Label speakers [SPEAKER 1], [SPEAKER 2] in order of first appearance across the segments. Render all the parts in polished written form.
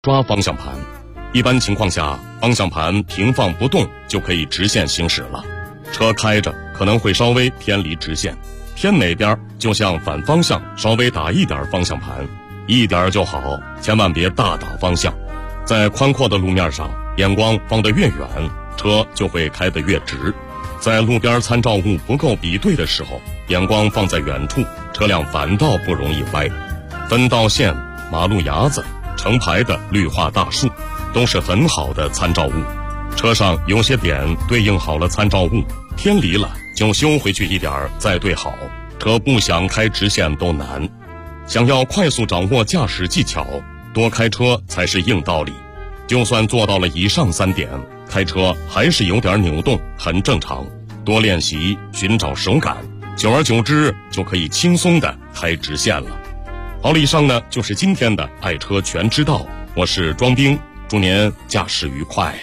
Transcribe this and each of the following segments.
[SPEAKER 1] 抓方向盘，一般情况下，方向盘平放不动就可以直线行驶了。车开着可能会稍微偏离直线，偏哪边就向反方向稍微打一点方向盘，一点就好，千万别大打方向。在宽阔的路面上，眼光放得越远，车就会开得越直。在路边参照物不够比对的时候，眼光放在远处，车辆反倒不容易歪。分道线、马路牙子、成排的绿化大树都是很好的参照物。车上有些点对应好了参照物，偏离了就修回去一点再对好，车不想开直线都难。想要快速掌握驾驶技巧，多开车才是硬道理。就算做到了以上3点，开车还是有点扭动，很正常。多练习，寻找手感，久而久之就可以轻松地开直线了。好了，以上呢就是今天的爱车全知道，我是庄兵，祝您驾驶愉快。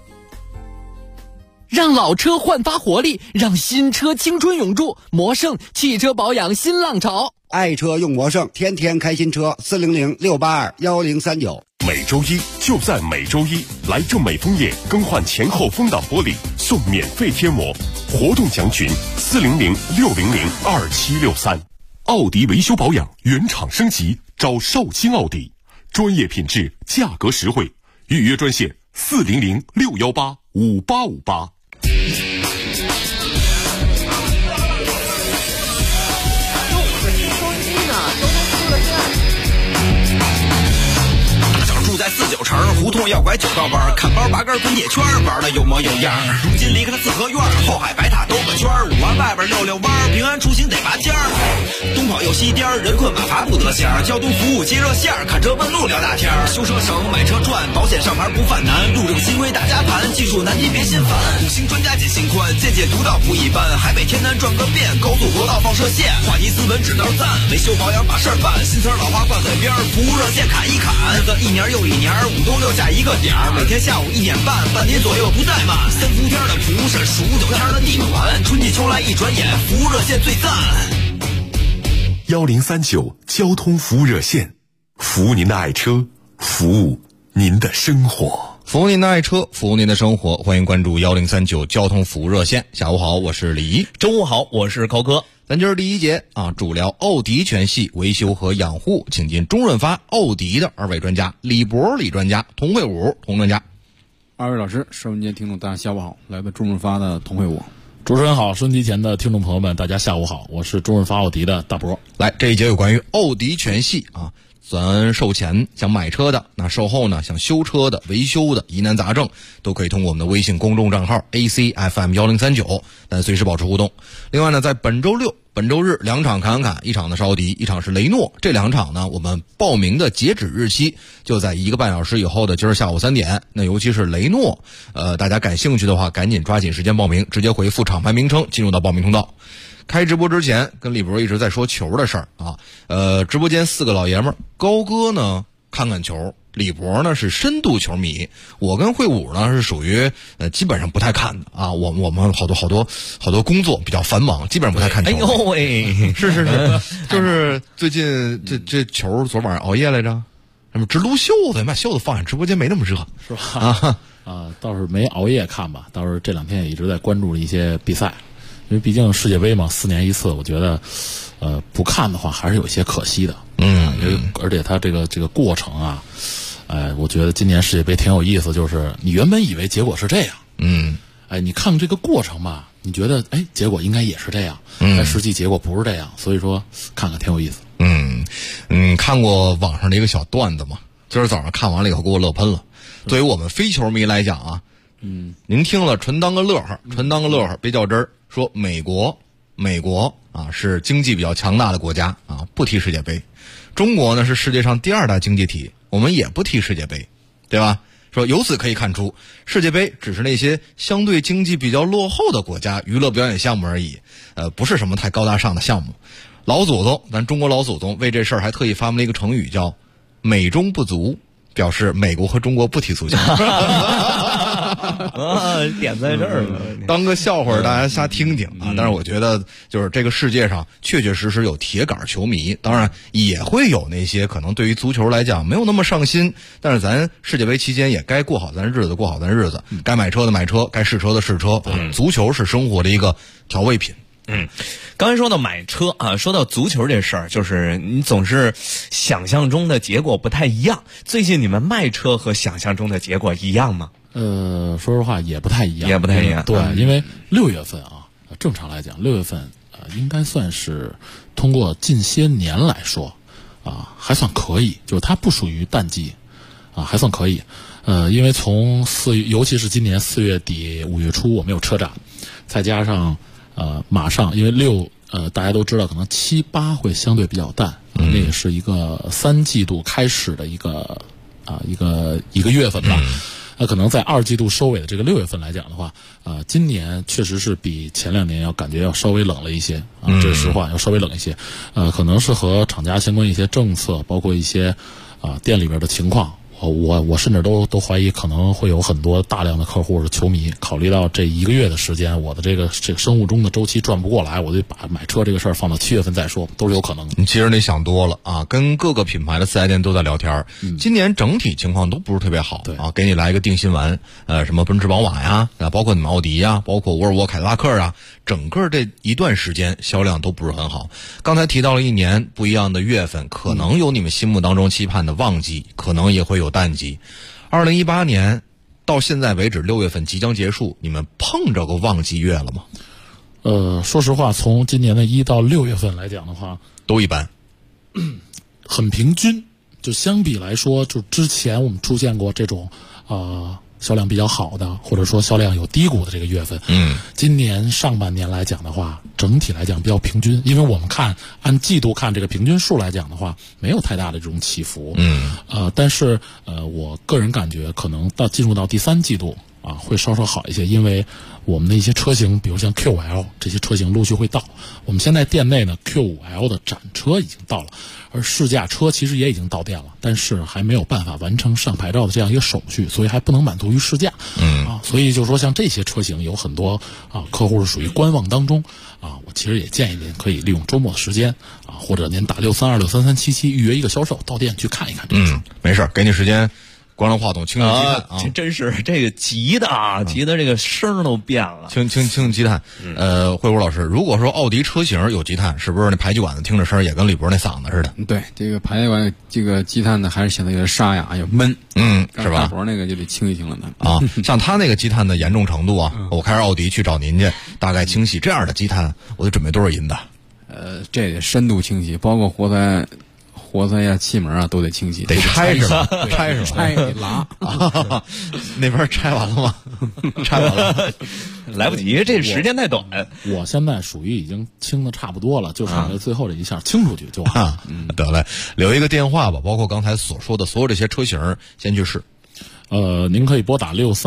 [SPEAKER 2] 让老车焕发活力，让新车青春永驻。魔胜汽车保养新浪潮，
[SPEAKER 3] 爱车用魔胜，天天开新车。400-682-1039。
[SPEAKER 4] 每周一就在每周一，来正美枫叶更换前后风挡玻璃，送免费贴膜。活动详询400-600-2763。奥迪维修保养原厂升级，找绍兴奥迪，专业品质，价格实惠。预约专线400-618-5858。
[SPEAKER 5] 住在49城，胡同要拐9道弯，看包8根滚铁圈，玩的有模有样。如今离开了四合院，后海白塔兜个圈，5环外边溜溜弯，平安出行得拔尖儿。东跑又西颠，人困马乏不得闲，交通服务接热线，看车问路聊大天。修车省，买车赚，保险上牌不犯难，路政新规大家盘，技术难题别心烦。5星专家解心宽，见解独到不一般，海北天南转个遍，高速国道放射线，话题斯文指道赞，维修保养把事儿办，新词老话挂嘴边，服务热线砍一砍，日子一年又一年，5冬6夏一个点儿，每天下午1点半，半年左右不怠慢。3伏天的蒲是数9天的地暖，春季秋来一转眼，服务热线最赞。
[SPEAKER 4] 1039交通服务热线，服务您的爱车，服务您的生活。
[SPEAKER 6] 服务您的爱车，服务您的生活，欢迎关注1039交通服务热线。下午好，我是李一。
[SPEAKER 7] 中午好，我是高哥。
[SPEAKER 6] 咱今儿第一节啊，主聊奥迪全系维修和养护，请进中润发奥迪的2位专家，李博李专家，童慧武童专家。
[SPEAKER 8] 2位老师，收音机听众大家下午好，来自中润发的童慧武。
[SPEAKER 7] 主持人好，收音机前的听众朋友们大家下午好，我是中润发奥迪的大博。
[SPEAKER 6] 来，这一节有关于奥迪全系啊，咱售前想买车的，那售后呢想修车的、维修的疑难杂症，都可以通过我们的微信公众账号 ACFM1039，但随时保持互动。另外呢，在本周六、本周日2场侃侃，一场呢是奥迪，一场是雷诺。这2场呢，我们报名的截止日期就在1个半小时以后的今儿下午3点。那尤其是雷诺，大家感兴趣的话，赶紧抓紧时间报名，直接回复厂牌名称进入到报名通道。开直播之前跟李博一直在说球的事儿啊，直播间4个老爷们儿，高哥呢看看球，李博呢是深度球迷，我跟慧武呢是属于基本上不太看的啊，我们好多工作比较繁忙，基本上不太看球。
[SPEAKER 7] 哎呦喂，
[SPEAKER 6] 是，就是最近这球昨晚熬夜来着，什么直撸袖子，把袖子放在直播间没那么热，
[SPEAKER 7] 是吧？倒是没熬夜看吧，倒是这2天也一直在关注一些比赛。因为毕竟世界杯嘛，4年一次，我觉得，不看的话还是有些可惜的。而且它这个过程啊，我觉得今年世界杯挺有意思，就是你原本以为结果是这样，你看这个过程吧，你觉得结果应该也是这样，但实际结果不是这样，所以说看看挺有意思。
[SPEAKER 6] 看过网上的一个小段子吗？今儿早上看完了以后给我乐喷了。对于我们非球迷来讲啊，您听了纯当个乐呵，别较真儿。说美国啊是经济比较强大的国家啊，不踢世界杯。中国呢是世界上第2大经济体，我们也不踢世界杯，对吧？说由此可以看出，世界杯只是那些相对经济比较落后的国家娱乐表演项目而已，不是什么太高大上的项目。老祖宗，咱中国老祖宗为这事儿还特意发明了一个成语叫美中不足，表示美国和中国不踢足球。
[SPEAKER 9] 点在这儿了，
[SPEAKER 6] 当个笑话大家瞎听听啊。但是我觉得就是这个世界上确确实实有铁杆球迷，当然也会有那些可能对于足球来讲没有那么上心，但是咱世界杯期间也该过好咱日子，过好咱日子，该买车的买车，该试车的试车。足球是生活的一个调味品。
[SPEAKER 9] 刚才说到买车啊，说到足球这事儿，就是你总是想象中的结果不太一样。最近你们卖车和想象中的结果一样吗？
[SPEAKER 7] 说实话也不太一样，
[SPEAKER 9] 也不太一样。
[SPEAKER 7] 对，因为6月份啊，正常来讲6月份应该算是通过近些年来说还算可以，就是它不属于淡季还算可以。因为从4月，尤其是今年4月底5月初我们有车展，再加上马上因为大家都知道可能7、8会相对比较淡，那也是一个3季度开始的一个月份吧。那可能在2季度收尾的这个6月份来讲的话，今年确实是比前2年感觉要稍微冷了一些这是实话，要稍微冷一些。可能是和厂家相关一些政策，包括一些店里边的情况。我甚至都怀疑可能会有很多大量的客户是球迷，考虑到这1个月的时间，我的这个生物钟的周期转不过来，我就把买车这个事儿放到7月份再说，都是有可能的。
[SPEAKER 6] 其实你想多了啊，跟各个品牌的4S店都在聊天，今年整体情况都不是特别好，对啊，给你来一个定心丸，什么奔驰宝马呀，包括你们奥迪呀，包括沃尔沃凯迪拉克啊，整个这一段时间销量都不是很好。刚才提到了1年不一样的月份，可能有你们心目当中期盼的旺季，可能也会有淡季。2018年到现在为止6月份即将结束，你们碰着个旺季月了吗？
[SPEAKER 7] 说实话，从今年的1到6月份来讲的话，
[SPEAKER 6] 都一般，
[SPEAKER 7] 很平均。就相比来说，就之前我们出现过这种销量比较好的，或者说销量有低谷的这个月份，今年上半年来讲的话，整体来讲比较平均，因为我们按季度看这个平均数来讲的话，没有太大的这种起伏，但是我个人感觉可能进入到第3季度会稍稍好一些，因为我们的一些车型，比如像 Q5L 这些车型陆续会到。我们现在店内呢 Q5L 的展车已经到了，而试驾车其实也已经到店了，但是还没有办法完成上牌照的这样一个手续，所以还不能满足于试驾。所以就是说像这些车型有很多客户是属于观望当中我其实也建议您可以利用周末的时间或者您打63263377预约一个销售到店去看一看这个车。
[SPEAKER 6] 没事，给你时间。关了话筒，清清积碳
[SPEAKER 9] 真是这个急的急的这个声都变了。
[SPEAKER 6] 清积碳。慧武老师，如果说奥迪车型有积碳，是不是那排气管子听着声也跟李博那嗓子似的？
[SPEAKER 8] 对，这个排气管这个积碳呢，还是显得有点沙哑，有闷，
[SPEAKER 6] 是吧？
[SPEAKER 8] 大伙那个就得清一清了呢。
[SPEAKER 6] 像他那个积碳的严重程度我开着奥迪去找您去，大概清洗这样的积碳，我得准备多少银子？
[SPEAKER 8] 这得深度清洗，包括活塞呀、气门都得清洗，
[SPEAKER 6] 得拆是吧？拆
[SPEAKER 8] 得拉。
[SPEAKER 6] 那边拆完了吗？拆完了，
[SPEAKER 9] 来不及，这时间太短。
[SPEAKER 7] 我现在属于已经清的差不多了，就剩下最后这一下清出去就完了。
[SPEAKER 6] 得嘞，留一个电话吧，包括刚才所说的所有这些车型，先去试。
[SPEAKER 7] 您可以拨打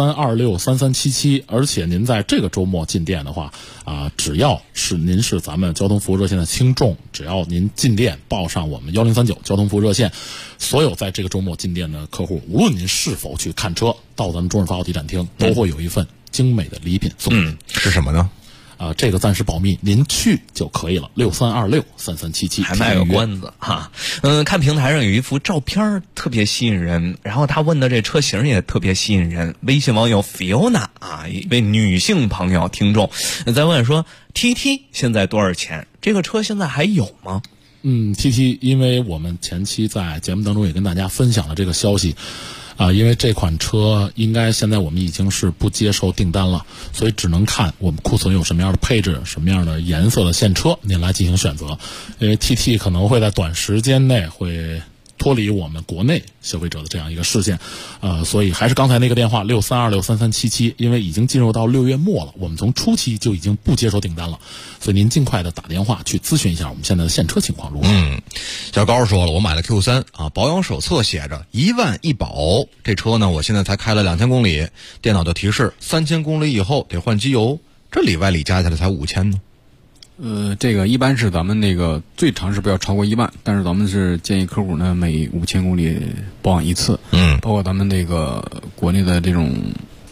[SPEAKER 7] 63263377，而且您在这个周末进店的话只要是您是咱们交通服务热线的听众，只要您进店报上我们1039交通服务热线，所有在这个周末进店的客户，无论您是否去看车，到咱们中日发奥迪展厅都会有一份精美的礼品送您。
[SPEAKER 6] 是什么呢？
[SPEAKER 7] 这个暂时保密，您去就可以了。63263377，
[SPEAKER 9] 还卖个关子看平台上有一幅照片特别吸引人，然后他问的这车型也特别吸引人。微信网友 Fiona 一位女性朋友听众在问说 TT 现在多少钱？这个车现在还有吗
[SPEAKER 7] ？TT 因为我们前期在节目当中也跟大家分享了这个消息。因为这款车应该现在我们已经是不接受订单了，所以只能看我们库存有什么样的配置、什么样的颜色的现车，您来进行选择。因为 TT 可能会在短时间内会脱离我们国内消费者的这样一个视线，所以还是刚才那个电话63263377，因为已经进入到6月末了，我们从初期就已经不接受订单了，所以您尽快的打电话去咨询一下我们现在的现车情况如何。
[SPEAKER 6] 小高说了，我买了 Q3 保养手册写着1万一保，这车呢我现在才开了2000公里，电脑就提示3000公里以后得换机油，这里外里加起来才5000呢。
[SPEAKER 8] 这个一般是咱们那个最长是不要超过1万，但是咱们是建议客户呢每5000公里保养一次。包括咱们那个国内的这种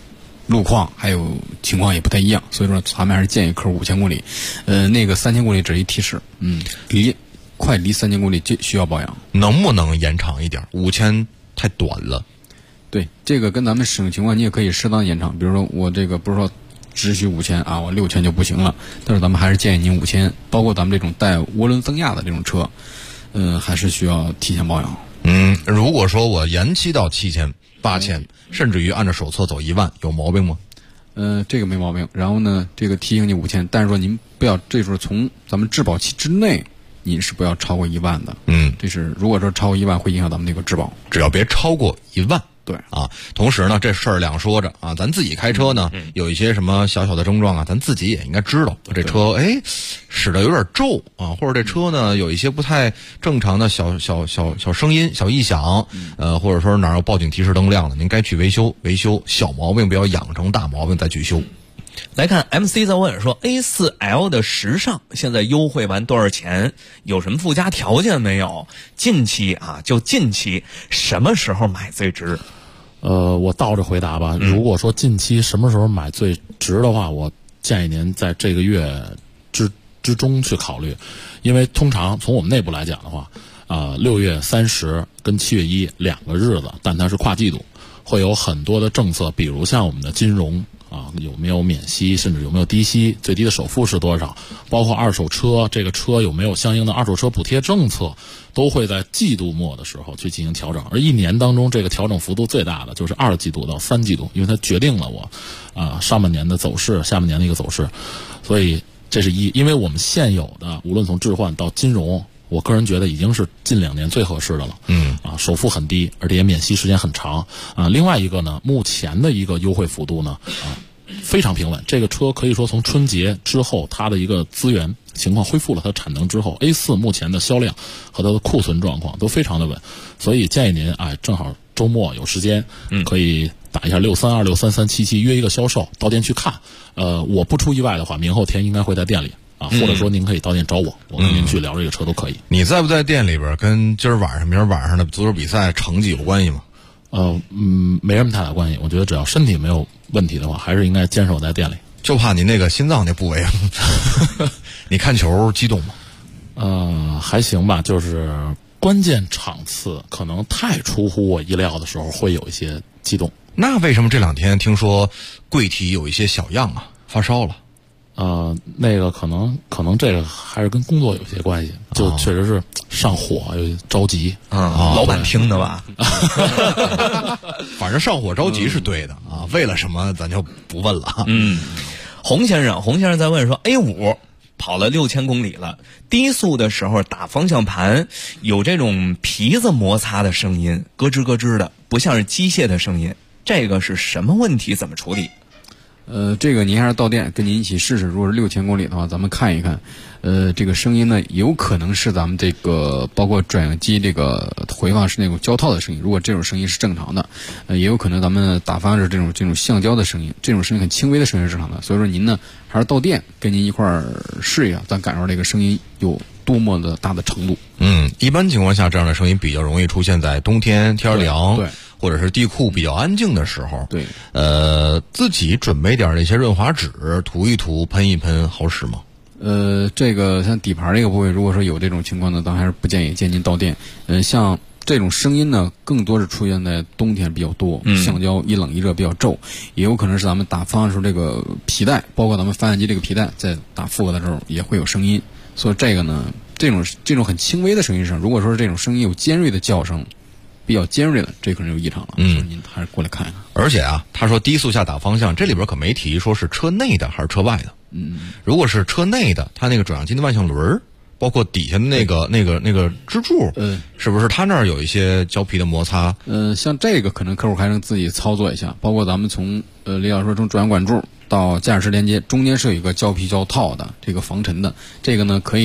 [SPEAKER 8] 路况还有情况也不太一样，所以说咱们还是建议客户5000公里。那个3000公里只是一提示，快离3000公里就需要保养。
[SPEAKER 6] 能不能延长一点？5000太短了。
[SPEAKER 8] 对，这个跟咱们使用情况你也可以适当延长，比如说我这个不是说只需5000啊，我6000就不行了，但是咱们还是建议您5000，包括咱们这种带涡轮增压的这种车，还是需要提前保养。
[SPEAKER 6] 如果说我延期到7000、8000，甚至于按照手册走1万，有毛病吗？
[SPEAKER 8] 这个没毛病。然后呢，这个提醒你5000，但是说您不要，这时候从咱们质保期之内，您是不要超过1万的。这是如果说超过1万，会影响咱们这个质保。
[SPEAKER 6] 只要别超过1万。
[SPEAKER 8] 对
[SPEAKER 6] 啊，同时呢，这事儿两说着啊，咱自己开车呢，有一些什么小小的症状啊，咱自己也应该知道。这车使得有点皱啊，或者这车呢有一些不太正常的小声音、小异响，或者说哪有报警提示灯亮了，您该去维修。小毛病不要养成大毛病再去修。
[SPEAKER 9] 来看 MC 在问说 A4L 的时尚现在优惠完多少钱？有什么附加条件没有？近期什么时候买最值？
[SPEAKER 7] 我倒着回答吧。如果说近期什么时候买最值的话，我建议您在这个月之中去考虑，因为通常从我们内部来讲的话，6月30跟7月1两个日子，但它是跨季度，会有很多的政策，比如像我们的金融有没有免息，甚至有没有低息，最低的首付是多少，包括二手车，这个车有没有相应的二手车补贴政策，都会在季度末的时候去进行调整。而一年当中这个调整幅度最大的就是2季度到3季度，因为它决定了我上半年的走势，下半年的一个走势。所以这是因为我们现有的无论从置换到金融，我个人觉得已经是近2年最合适的了。首付很低，而且也免息时间很长。另外一个呢，目前的一个优惠幅度呢非常平稳。这个车可以说从春节之后，它的一个资源情况恢复了它的产能之后， A4 目前的销量和它的库存状况都非常的稳。所以建议您正好周末有时间，可以打一下632、63377约一个销售到店去看。我不出意外的话，明后天应该会在店里。或者说您可以到店找我跟您去聊这个车都可以。
[SPEAKER 6] 你在不在店里边跟今儿晚上明儿晚上的足球比赛成绩有关系吗？
[SPEAKER 7] 没什么太大关系。我觉得只要身体没有问题的话，还是应该坚守在店里。
[SPEAKER 6] 就怕你那个心脏那部位你看球激动吗？
[SPEAKER 7] 还行吧，就是关键场次可能太出乎我意料的时候会有一些激动。
[SPEAKER 6] 那为什么这2天听说贵体有一些小样啊，发烧了？
[SPEAKER 7] 那个可能这个还是跟工作有些关系，就确实是上火又着急。
[SPEAKER 9] 老板听的吧？
[SPEAKER 6] 反正上火着急是对的啊，为了什么咱就不问了。
[SPEAKER 9] 洪先生在问说 A5 跑了6000公里了，低速的时候打方向盘有这种皮子摩擦的声音，咯吱咯吱的，不像是机械的声音，这个是什么问题？怎么处理？
[SPEAKER 8] 这个您还是到店跟您一起试试。如果是6000公里的话，咱们看一看，这个声音呢，有可能是咱们这个包括转向机这个回放是那种胶套的声音。如果这种声音是正常的，也有可能咱们打方是这种橡胶的声音，这种声音很轻微的声音是正常的。所以说您呢，还是到店跟您一块儿试一下，咱感受这个声音有多么的大的程度。
[SPEAKER 6] 一般情况下，这样的声音比较容易出现在冬天天凉，对，或者是地库比较安静的时候。
[SPEAKER 8] 对，
[SPEAKER 6] 自己准备点那些润滑脂，涂一涂，喷一喷，好使吗？
[SPEAKER 8] 这个像底盘这个部位，如果说有这种情况呢，咱还是不建议您到店。像这种声音呢，更多是出现在冬天比较多，橡胶一冷一热比较皱，也有可能是咱们打方的时候这个皮带，包括咱们发动机这个皮带在打负荷的时候也会有声音。所以这个呢，这种很轻微的声音上，如果说是这种声音有尖锐的叫声，比较尖锐的，这可能有异常了。所以您还是过来看一看。
[SPEAKER 6] 而且他说低速下打方向，这里边可没提说是车内的还是车外的。如果是车内的，它那个转向机的万向轮，包括底下的那个支柱，是不是它那儿有一些胶皮的摩擦？
[SPEAKER 8] 像这个可能客户还能自己操作一下，包括咱们从李老师说从转向管柱到驾驶室连接中间是有一个胶皮胶套的，这个防尘的，这个呢可以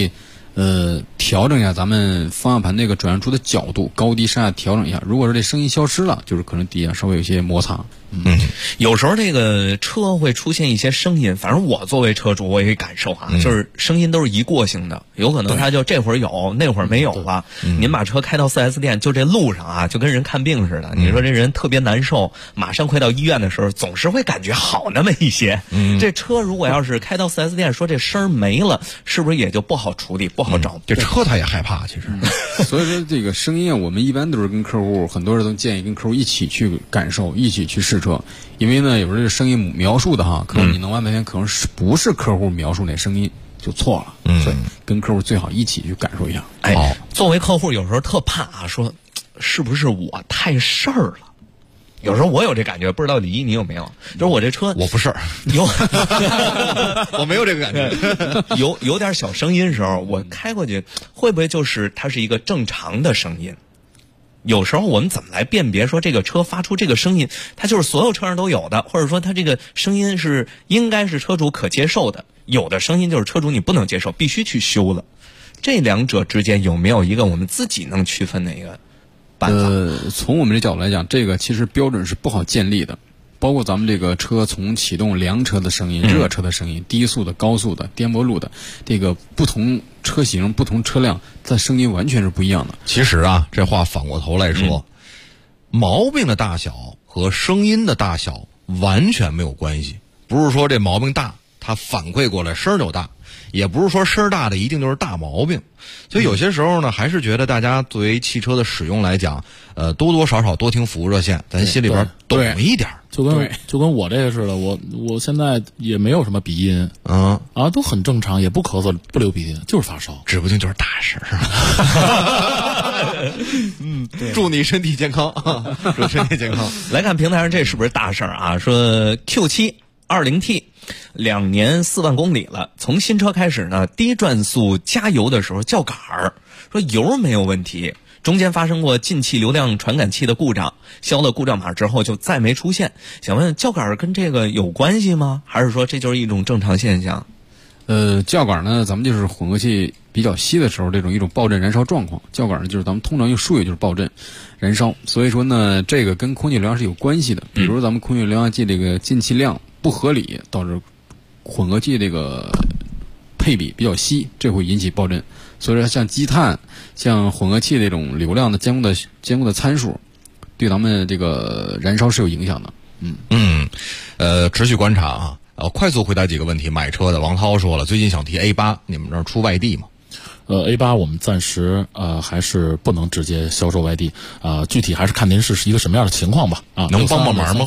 [SPEAKER 8] 调整一下咱们方向盘那个转向柱的角度，高低上下调整一下。如果说这声音消失了，就是可能底下稍微有些摩擦。
[SPEAKER 9] 有时候这个车会出现一些声音，反正我作为车主我也可以感受啊，就是声音都是一过性的，有可能他就这会儿有，那会儿没有了。您把车开到 4S 店，就这路上啊，就跟人看病似的。你说这人特别难受，马上快到医院的时候，总是会感觉好那么一些。这车如果要是开到 4S 店，说这声儿没了，是不是也就不好处理，不好找？
[SPEAKER 6] 这车他也害怕，其实。
[SPEAKER 8] 所以说这个声音啊，我们一般都是跟客户，很多人都建议跟客户一起去感受，一起去试车。因为呢，有时候这个声音描述的哈，可能你弄完半天，可能是不是客户描述那声音就错了。所以跟客户最好一起去感受一下。
[SPEAKER 9] 作为客户有时候特怕啊，说是不是我太事儿了？有时候我有这感觉，不知道李一你有没有？就是我这车
[SPEAKER 6] 我不是
[SPEAKER 9] 有，
[SPEAKER 6] 我没有这个感觉。
[SPEAKER 9] 有点小声音的时候，我开过去，会不会就是它是一个正常的声音？有时候我们怎么来辨别说这个车发出这个声音，它就是所有车上都有的，或者说它这个声音是应该是车主可接受的，有的声音就是车主你不能接受，必须去修了。这两者之间有没有一个我们自己能区分的一个办法？
[SPEAKER 8] 从我们这角度来讲，这个其实标准是不好建立的。包括咱们这个车从启动凉车的声音、热车的声音、低速的、高速的、颠簸路的，这个不同车型、不同车辆，它声音完全是不一样的。
[SPEAKER 6] 其实啊，这话反过头来说，毛病的大小和声音的大小完全没有关系。不是说这毛病大，它反馈过来声就大，也不是说声大的一定就是大毛病。所以有些时候呢，还是觉得大家作为汽车的使用来讲，多多少少多听服务热线，咱心里边懂一点。
[SPEAKER 7] 就跟我这个似的，我现在也没有什么鼻音，都很正常，也不咳嗽，不流鼻涕，就是发烧，
[SPEAKER 6] 指不定就是大事儿。祝你身体健康，祝身体健康。
[SPEAKER 9] 来看平台上这是不是大事儿啊？说 Q7 20T 2年4万公里了，从新车开始呢，低转速加油的时候叫杆儿，说油没有问题。中间发生过进气流量传感器的故障，消了故障码之后就再没出现。想问叫杆跟这个有关系吗？还是说这就是一种正常现象？
[SPEAKER 8] 叫杆呢，咱们就是混合气比较稀的时候，一种爆震燃烧状况。叫杆呢，就是咱们通常用术语就是爆震燃烧。所以说呢，这个跟空气流量是有关系的。比如咱们空气流量计这个进气量不合理，导致混合气这个配比比较稀，这会引起爆震。所以说像积碳、像混合气这种流量的监控的参数，对咱们这个燃烧是有影响的。
[SPEAKER 6] 持续观察啊。快速回答几个问题。买车的王涛说了，最近想提 A8， 你们这儿出外地吗
[SPEAKER 7] ？A8 我们暂时还是不能直接销售外地，具体还是看您是一个什么样的情况吧。
[SPEAKER 6] 能帮帮忙吗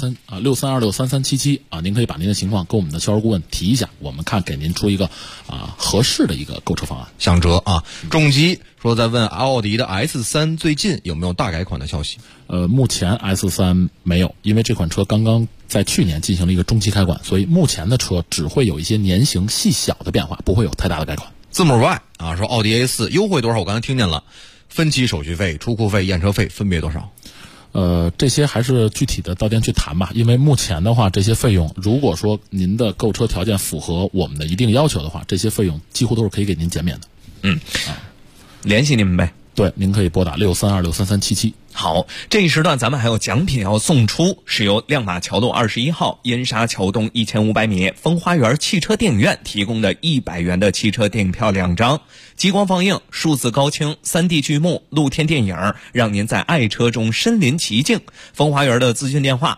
[SPEAKER 7] ？63263377您可以把您的情况跟我们的销售顾问提一下，我们看给您出一个合适的一个购车方案。
[SPEAKER 6] 想辙啊。重机说在问奥迪的 S3 最近有没有大改款的消息？
[SPEAKER 7] 目前 S3 没有，因为这款车刚刚在去年进行了一个中期开管，所以目前的车只会有一些年型细小的变化，不会有太大的改款。
[SPEAKER 6] 字母 Y 说奥迪 A4 优惠多少？我刚才听见了，分期手续费、出库费、验车费分别多少？
[SPEAKER 7] 这些还是具体的到店去谈吧。因为目前的话，这些费用如果说您的购车条件符合我们的一定要求的话，这些费用几乎都是可以给您减免的。
[SPEAKER 9] 联系你们呗。
[SPEAKER 7] 对，您可以拨打63263377。
[SPEAKER 9] 好，这一时段咱们还有奖品要送出，是由亮马桥路21号烟沙桥东1500米风花园汽车电影院提供的100元的汽车电影票2张，激光放映、数字高清、3D 剧目、露天电影，让您在爱车中身临其境。风花园的咨询电话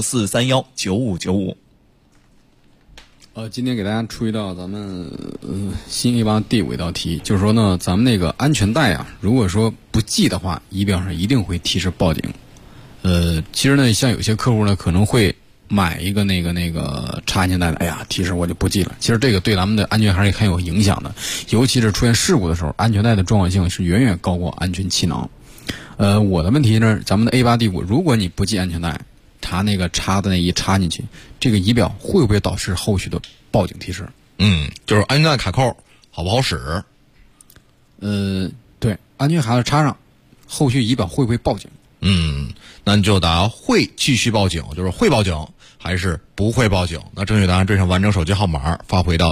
[SPEAKER 9] 64319595。
[SPEAKER 8] 今天给大家出一道咱们新A8第5道题，就是说呢，咱们那个安全带啊，如果说不系的话，仪表上一定会提示报警。其实呢，像有些客户呢可能会买一个那个插安全带的，哎呀，提示我就不系了。其实这个对咱们的安全还是很有影响的，尤其是出现事故的时候，安全带的重要性是远远高过安全气囊。我的问题呢，咱们的 A8 第5，如果你不系安全带，插那个插的那一插进去，这个仪表会不会导致后续的报警提示？
[SPEAKER 6] 就是安全带卡扣好不好使？
[SPEAKER 8] 对，安全还要插上，后续仪表会不会报警？
[SPEAKER 6] 那你就答会继续报警，就是会报警， 还是不会报警？那正确答案对上完整手机号码发回到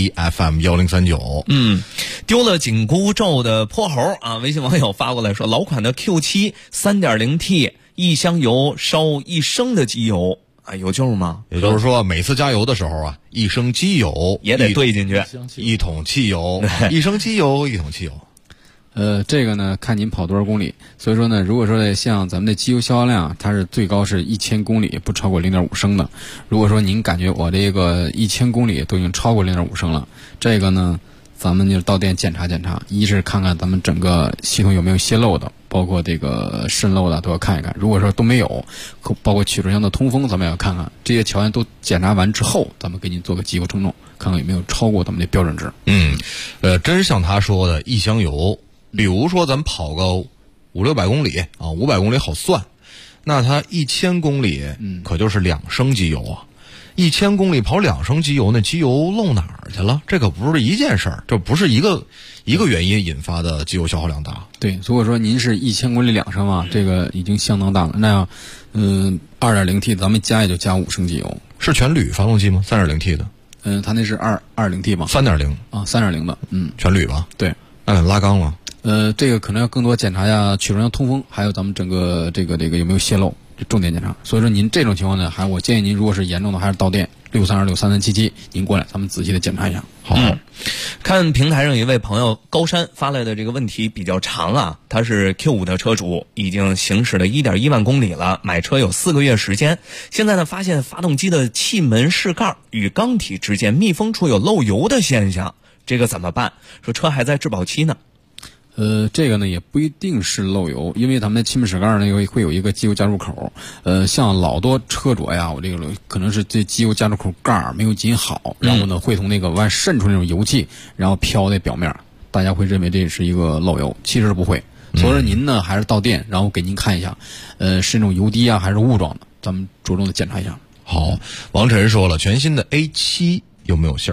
[SPEAKER 6] ACFM1039。
[SPEAKER 9] 丢了紧箍咒的泼猴啊！微信网友发过来说，老款的 Q7 3.0T 一箱油烧一升的机油啊，有救吗？
[SPEAKER 6] 也就是说，每次加油的时候啊，一升机油
[SPEAKER 9] 也得兑进去，
[SPEAKER 6] 一桶汽油，一升机油一桶汽油。
[SPEAKER 8] 这个呢，看您跑多少公里。所以说呢，如果说像咱们的机油消耗量，它是最高是1000公里不超过0.5升的。如果说您感觉我这个1000公里都已经超过0.5升了，这个呢，咱们就到店检查检查。一是看看咱们整个系统有没有泄漏的，包括这个渗漏的都要看一看。如果说都没有，包括曲轴箱的通风，咱们也要看看。这些条件都检查完之后，咱们给您做个机油称重，看看有没有超过咱们的标准值。
[SPEAKER 6] 真像他说的，一箱油。比如说咱们跑个500-600公里啊，500公里好算，那它1000公里可就是2升机油啊。1000公里跑2升机油，那机油漏哪儿去了？这可不是一件事儿，这不是一个原因引发的机油消耗量大。
[SPEAKER 8] 对，如果说您是1000公里2升啊，这个已经相当大了。那样，2.0T 咱们加也就加5升机油。
[SPEAKER 6] 是全铝发动机吗？ 3.0T 的？
[SPEAKER 8] 它那是2.0T 吗
[SPEAKER 6] ？3.0
[SPEAKER 8] 啊，3.0的，
[SPEAKER 6] 全铝吧？
[SPEAKER 8] 对。
[SPEAKER 6] 那拉缸了？
[SPEAKER 8] 这个可能要更多检查一下曲轴箱通风，还有咱们整个这个有没有泄漏，重点检查。所以说您这种情况呢，我建议您如果是严重的，还是到店632633377，您过来咱们仔细的检查一下。
[SPEAKER 6] 好。
[SPEAKER 9] 看平台上一位朋友高山发来的这个问题比较长啊，他是 Q5 的车主，已经行驶了1.1万公里了，买车有4个月时间，现在呢发现发动机的气门室盖与缸体之间密封处有漏油的现象，这个怎么办？说车还在质保期呢。
[SPEAKER 8] 这个呢也不一定是漏油，因为咱们的气门室盖呢会有一个机油加入口。像老多车主呀，我这个可能是这机油加入口盖没有紧好，然后呢会从那个外渗出那种油气，然后飘在表面，大家会认为这是一个漏油，其实不会。所以说您呢还是到店，然后给您看一下，是那种油滴啊还是雾状的，咱们着重的检查一下。
[SPEAKER 6] 好，王晨说了，全新的 A7 有没有信儿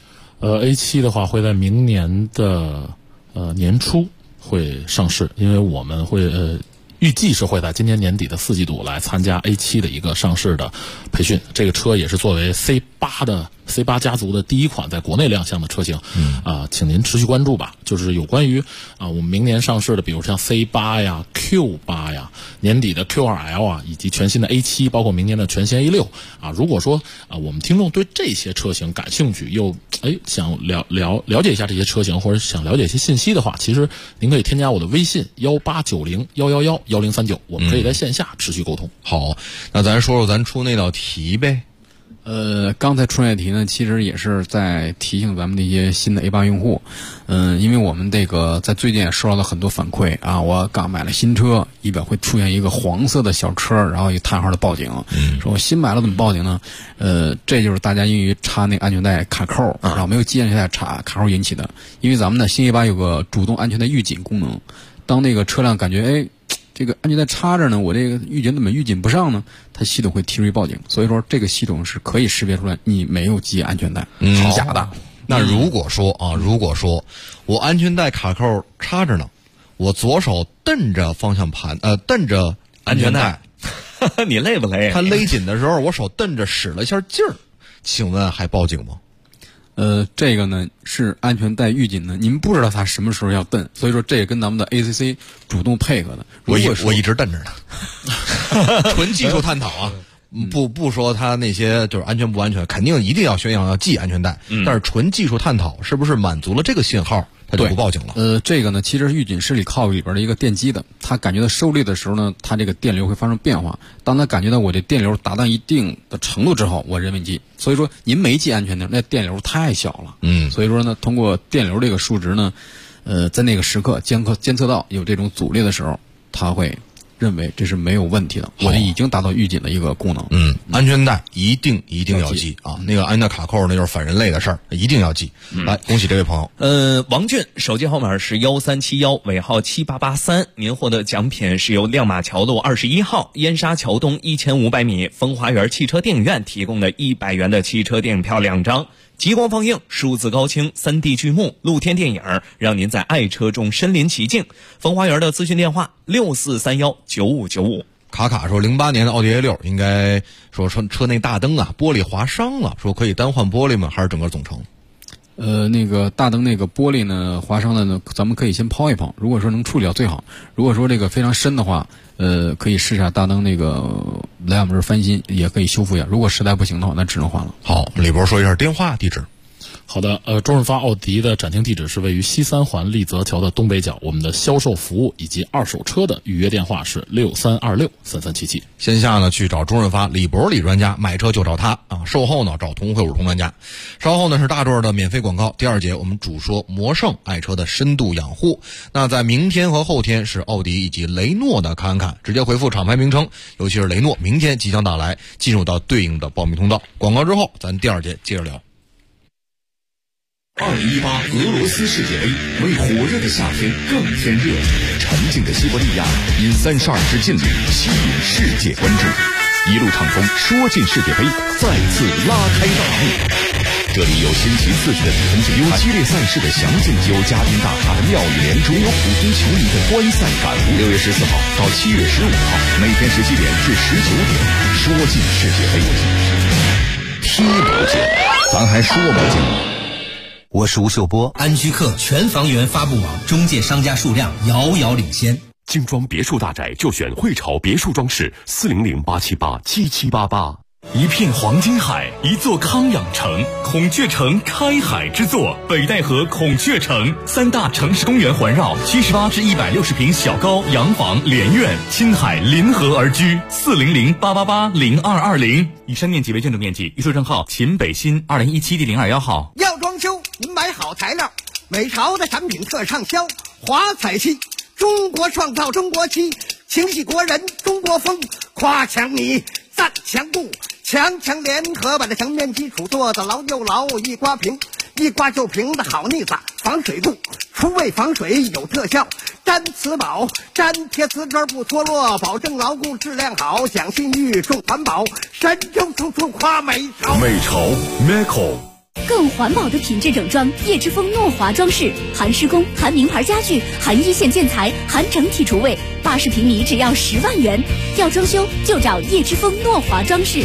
[SPEAKER 7] ？A7 的话会在明年的年初会上市，因为我们会预计是会在今年年底的4季度来参加 A7 的一个上市的培训。这个车也是作为 C8 家族的第一款在国内亮相的车型，请您持续关注吧。就是有关于我们明年上市的，比如像 C8 呀、Q8 呀、年底的 Q2L 啊，以及全新的 A7， 包括明年的全新 A6 啊。如果说我们听众对这些车型感兴趣，又想了解一下这些车型，或者想了解一些信息的话，其实您可以添加我的微信189011111039，我们可以在线下持续沟通。
[SPEAKER 6] 好，那咱说说咱出那道题呗。
[SPEAKER 8] 刚才出那题呢，其实也是在提醒咱们的一些新的 A8 用户，因为我们这个在最近也收到了很多反馈啊，我刚买了新车，仪表会出现一个黄色的小车，然后一个叹号的报警，说我新买了怎么报警呢？这就是大家因为插那个安全带卡扣，然后没有系安全带卡扣引起的。因为咱们的新 A8 有个主动安全带预警功能，当那个车辆感觉这个安全带插着呢，我这个预警怎么预警不上呢？它系统会提出报警，所以说这个系统是可以识别出来你没有系安全带是假的。
[SPEAKER 6] 那如果说我安全带卡扣插着呢，我左手蹬着方向盘，蹬着安全带，
[SPEAKER 9] 你累不累？
[SPEAKER 6] 它勒紧的时候，我手蹬着使了一下劲儿，请问还报警吗？
[SPEAKER 8] 这个呢是安全带预警的，您不知道它什么时候要蹬，所以说这也跟咱们的 ACC 主动配合的。
[SPEAKER 6] 我一直蹬着呢，纯技术探讨啊。不说它那些就是安全不安全，肯定一定要宣扬要系安全带，但是纯技术探讨是不是满足了这个信号，它就不报警了。
[SPEAKER 8] 这个呢其实是预警室里靠里边的一个电机的，它感觉到受力的时候呢，它这个电流会发生变化。当它感觉到我这电流达到一定的程度之后，我认为系。所以说您没系安全带，那电流太小了。所以说呢，通过电流这个数值呢，在那个时刻监测到有这种阻力的时候，它会认为这是没有问题的，我已经达到预警的一个功能。
[SPEAKER 6] 安全带一定要系啊！那个安全带卡扣那就是反人类的事儿，一定要系。来，恭喜这位朋友。
[SPEAKER 9] 王俊，手机号码是1371尾号7883，您获得奖品是由亮马桥路21号燕莎桥东1500米风华园汽车电影院提供的100元的汽车电影票2张。极光放映、数字高清、3D 剧目、露天电影，让您在爱车中身临其境。风花园的咨询电话64319595。
[SPEAKER 6] 卡卡说08年的奥迪 A6 应该说车内大灯啊玻璃划伤了，说可以单换玻璃吗？还是整个总成？
[SPEAKER 8] 那个大灯那个玻璃呢划伤了呢，咱们可以先抛一抛，如果说能处理掉最好。如果说这个非常深的话，可以试下大灯那个来我们这儿翻新，也可以修复一下。如果实在不行的话，那只能换了。
[SPEAKER 6] 好，李博说一下电话地址。
[SPEAKER 7] 好的，周润发奥迪的展厅地址是位于西三环立泽桥的东北角，我们的销售服务以及二手车的预约电话是63263377。
[SPEAKER 6] 线下呢去找周润发李博李专家，买车就找他啊，售后呢找同惠五同专家。稍后呢是大段的免费广告，第二节我们主说魔圣爱车的深度养护。那在明天和后天是奥迪以及雷诺的看看，直接回复厂牌名称，尤其是雷诺明天即将到来，进入到对应的报名通道。广告之后咱第二节接着聊。
[SPEAKER 4] 2018俄罗斯世界杯为火热的夏天更添热，沉静的西伯利亚因32支劲旅吸引世界关注，一路畅风说进世界杯再次拉开大幕。这里有新奇刺激的比分之有激烈赛事的详尽，有嘉宾大咖的妙语连珠，有普通球迷的观赛感悟。6月14号到7月15号，每天17点至19点，说进世界杯，踢不进，咱还说不进吗？
[SPEAKER 10] 我是吴秀波，安居客全房源发布网中介商家数量遥遥领先。
[SPEAKER 4] 精装别墅大宅就选汇潮别墅装饰，400-878-7788。
[SPEAKER 11] 一片黄金海，一座康养城，孔雀城开海之作，北戴河孔雀城，3大城市公园环绕，78至160平小高洋房连院，亲海临河而居，400-888-0220。以上面积为建筑面积，预售证号秦北新2017第021号。
[SPEAKER 12] 要装修，您买好材料，美潮的产品特畅销，华彩漆，中国创造中国漆，情系国人中国风，夸墙泥，赞墙布，强联合把这墙面基础做得牢又牢，一刮平，一刮就平的好腻子，防水度，除味防水有特效，粘瓷宝，粘贴瓷砖不脱落，保证牢固质量好，讲信誉重环保，神州处处夸美潮。
[SPEAKER 4] 美潮 Meco。
[SPEAKER 13] 更环保的品质整装，叶之峰诺华装饰，含施工，含名牌家具，含一线建材，含整体厨卫，80平米只要10万元。要装修就找叶之峰诺华装饰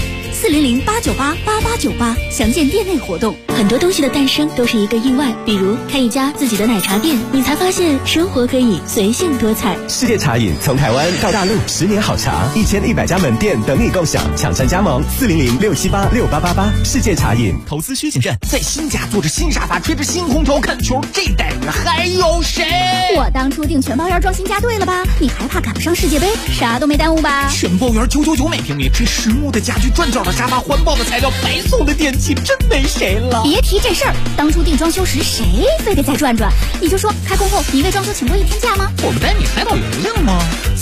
[SPEAKER 13] ，400-898-8898，详见店内活动。很多东西的诞生都是一个意外，比如开一家自己的奶茶店，你才发现生活可以随性多彩。
[SPEAKER 14] 世界茶饮从台湾到大陆，10年好茶，1100家门店等你共享，抢占加盟，400-678-6888。世界茶饮。
[SPEAKER 2] 投资需谨慎。在新家坐着新沙发，吹着新空调看球，这待遇还有谁？
[SPEAKER 13] 我当初订全包园装新家对了吧？你还怕赶不上世界杯？啥都没耽误吧？
[SPEAKER 2] 全包园999每平米，这实木的家具，转角的沙发，环保的材料，白送的电器，真没谁了。
[SPEAKER 13] 别提这事儿，当初订装修时谁非得再转转？你就说开工后你为装修请多1天假吗？
[SPEAKER 2] 我们带你海岛游令吗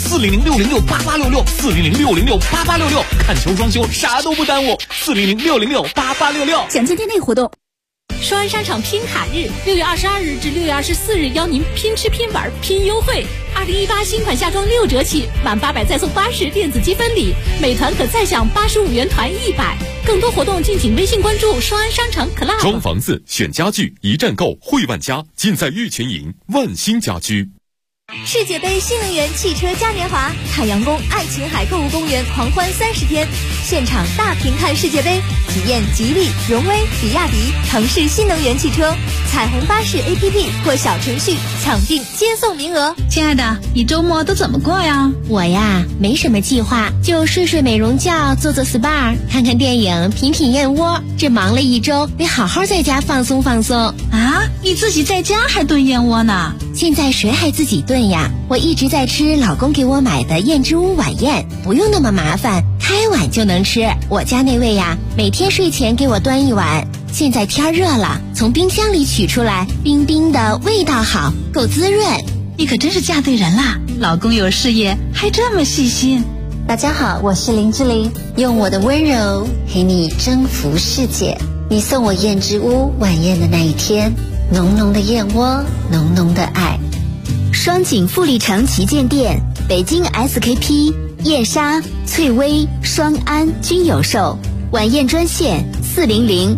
[SPEAKER 2] ？400-606-8866，400-606-8866，看球装修啥都不耽误，400-606-8866。
[SPEAKER 13] 详见店内活动。
[SPEAKER 15] 双安商场拼卡日，6月22日至6月24日，邀您拼吃拼玩拼优惠。2018新款夏装6折起，满800再送80电子积分礼，美团可再享85元团100。更多活动敬请微信关注双安商场 Club。
[SPEAKER 4] 装房子、选家具，一站购汇万家，尽在玉泉营万兴家居。
[SPEAKER 16] 世界杯新能源汽车嘉年华，海洋宫爱琴海购物公园狂欢30天，现场大屏看世界杯，体验吉利、荣威、比亚迪、腾势新能源汽车，彩虹巴士 APP 或小程序抢订接送名额。
[SPEAKER 15] 亲爱的，你周末都怎么过呀？
[SPEAKER 16] 我呀，没什么计划，就睡睡美容觉，做做 SPA， 看看电影，品品燕窝。这忙了一周，得好好在家放松放松
[SPEAKER 15] 啊！你自己在家还炖燕窝呢？
[SPEAKER 16] 现在谁还自己炖呀？我一直在吃老公给我买的燕之屋晚宴，不用那么麻烦，开碗就能吃。我家那位呀，每天睡前给我端一碗。现在天热了，从冰箱里取出来，冰冰的，味道好，够滋润。
[SPEAKER 15] 你可真是嫁对人啦，老公有事业，还这么细心。
[SPEAKER 16] 大家好，我是林志玲，用我的温柔陪你征服世界。你送我燕之屋晚宴的那一天，浓浓的燕窝，浓浓的爱。双井富力城旗舰店、北京 SKP、燕莎、翠微、双安均有售。晚宴专线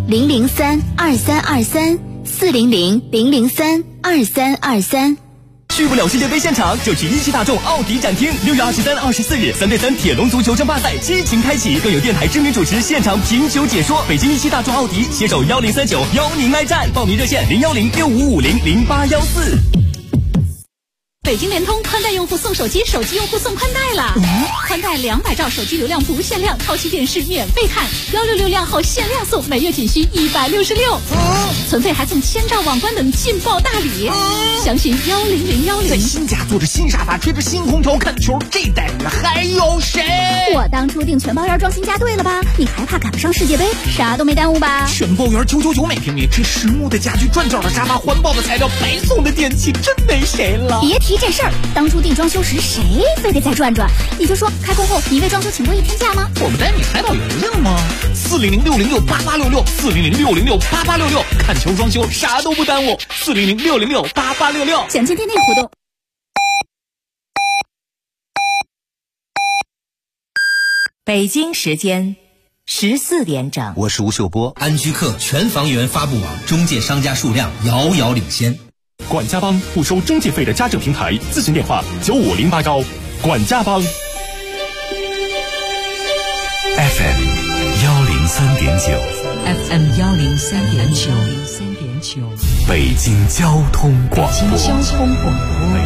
[SPEAKER 16] 400-003-2323，400-003-2323。
[SPEAKER 14] 去不了世界杯现场，就去17大众奥迪展厅。6月23、24日3对3铁笼足球争霸赛激情开启，更有电台知名主持现场评球解说。北京17大众奥迪携手1039邀您来战，报名热线01065500814。
[SPEAKER 15] 北京联通宽带用户送手机，手机用户送宽带了。宽带200兆手机流量不限量，超级电视免费看，166量后限量送，每月仅需166。存费还送1000兆网关等劲爆大礼。详询10010。
[SPEAKER 10] 在新家坐着新沙发，吹着新空调看球，这待遇还有谁？
[SPEAKER 13] 我当初订全包园装新家对了吧？你还怕赶不上世界杯？啥都没耽误吧？
[SPEAKER 10] 全包园999每平米，这实木的家具，转角的沙发，环保的材料，白送的电器，真没谁了。
[SPEAKER 13] 别提这事儿，当初订装修时谁非得再转转？你就说开工后你为装修请过1天假吗？
[SPEAKER 10] 我们带你海岛邮硬吗？400-606-8866，400-606-8866，看球装修啥都不耽误，400-606-8866。
[SPEAKER 13] 详情店内互动。
[SPEAKER 17] 北京时间14点整，
[SPEAKER 14] 我是吴秀波。
[SPEAKER 10] 安居客全房源发布网，中介商家数量遥遥领先。
[SPEAKER 11] 管家帮不收中介费的家政平台，咨询电话95081。管家帮
[SPEAKER 4] FM
[SPEAKER 17] 103.9，FM 103.9，
[SPEAKER 4] 北京交通广播，
[SPEAKER 17] 北京交通广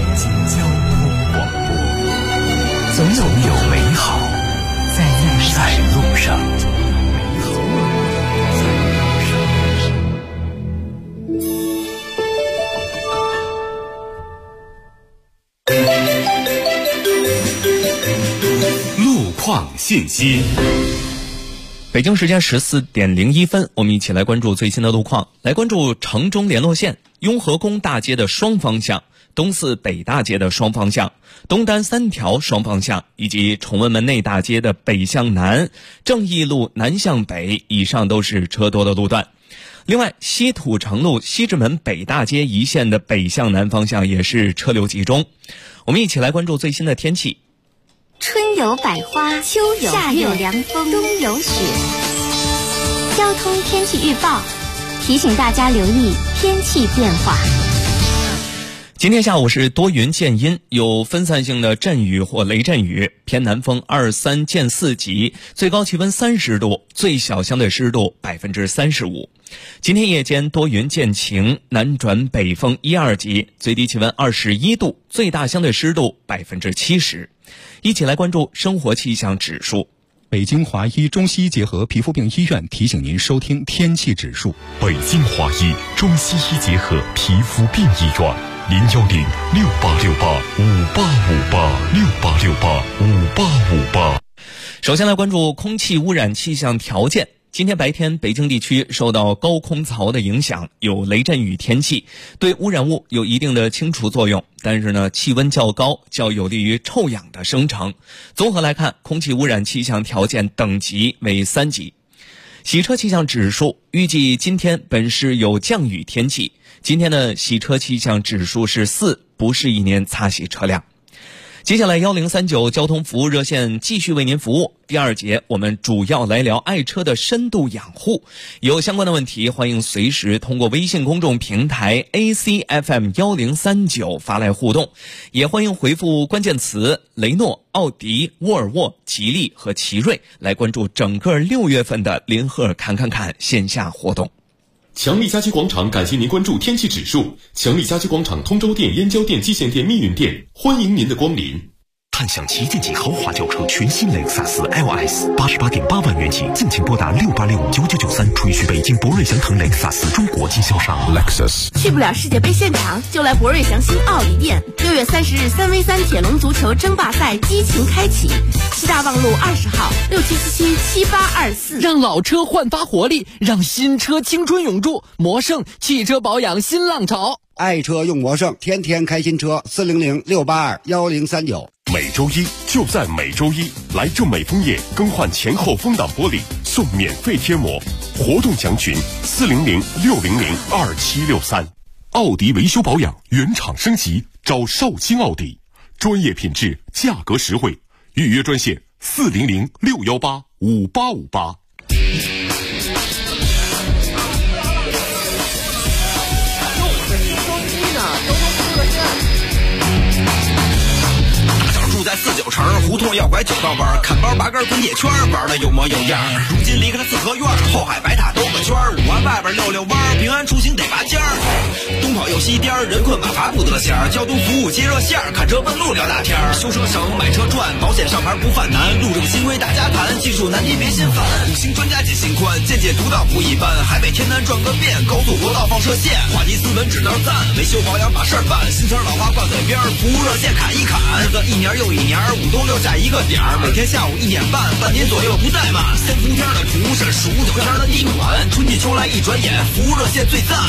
[SPEAKER 17] 播，总有美好在路上。
[SPEAKER 11] 路况信息。
[SPEAKER 9] 北京时间14点01分，我们一起来关注最新的路况。来关注城中联络线雍和宫大街的双方向、东四北大街的双方向、东单3条双方向，以及崇文门内大街的北向南、正义路南向北，以上都是车多的路段。另外，西土城路西直门北大街一线的北向南方向也是车流集中。我们一起来关注最新的天气。
[SPEAKER 16] 春有百花，秋有夏有凉风，冬有雪。交通天气预报提醒大家留意天气变化。
[SPEAKER 9] 今天下午是多云见阴，有分散性的阵雨或雷阵雨，偏南风2、3见4级，最高气温30度，最小相对湿度35%。今天夜间多云见晴，南转北风1、2级，最低气温21度，最大相对湿度70%。一起来关注生活气象指数。
[SPEAKER 18] 北京华医中西医结合皮肤病医院提醒您收听天气指数。
[SPEAKER 11] 北京华医中西医结合皮肤病医院，010-6868-5858，6868-5858。
[SPEAKER 9] 首先来关注空气污染气象条件。今天白天，北京地区受到高空槽的影响，有雷阵雨天气，对污染物有一定的清除作用。但是呢，气温较高，较有利于臭氧的生成。综合来看，空气污染气象条件等级为3级。洗车气象指数预计今天本市有降雨天气，今天的洗车气象指数是4，不适宜您擦洗车辆。接下来1039交通服务热线继续为您服务。第2节我们主要来聊爱车的深度养护，有相关的问题欢迎随时通过微信公众平台 ACFM 1039发来互动，也欢迎回复关键词雷诺、奥迪、沃尔沃、吉利和奇瑞来关注整个6月份的林赫侃线下活动。
[SPEAKER 11] 强力家居广场感谢您关注天气指数。强力家居广场通州店、燕郊店、蓟县店、密云店，欢迎您的光临。
[SPEAKER 19] 探享旗舰级豪华轿车全新雷克萨斯 LS，88.8万元起，敬请拨打68659993，垂询北京博瑞祥腾雷克萨斯中国经销商。
[SPEAKER 20] Lexus 去不了世界杯现场，就来博瑞祥新奥迪店。6月30日3v3铁笼足球争霸赛激情开启，西大望路20号67777824，
[SPEAKER 2] 让老车焕发活力，让新车青春永驻。魔盛汽车保养新浪潮，
[SPEAKER 3] 爱车用魔盛，天天开新车，400-682-1039。
[SPEAKER 11] 每周一就在每周一，来正美枫叶更换前后风挡玻璃，送免费贴膜。活动详询400-600-2763。奥迪维修保养原厂升级，找绍兴奥迪，专业品质，价格实惠。预约专线400-618-5858。
[SPEAKER 5] 在49城，胡同要拐9道弯，看包拔根滚铁圈，玩的有模有样。如今离开了四合院，后海白塔兜个圈，5环外边溜溜弯，平安出行得拔尖儿。东跑又西颠，人困马乏不得闲，交通服务接热线，看车问路聊大天。修车省，买车赚，保险上牌不犯难，路这个新规大家谈，技术难题别心烦。5星专家解心宽，见解独到不一般，海北天南转个遍，高速国道放射线，话题斯文指道赞，维修保养把事儿办，新车老花挂嘴边，服务热线砍一砍，日子一年又一年，5东6下一个点儿，每天下午1点半，半年左右不怠慢。3伏天的服务是15天的地暖，春季秋来一转眼，服务热线最赞。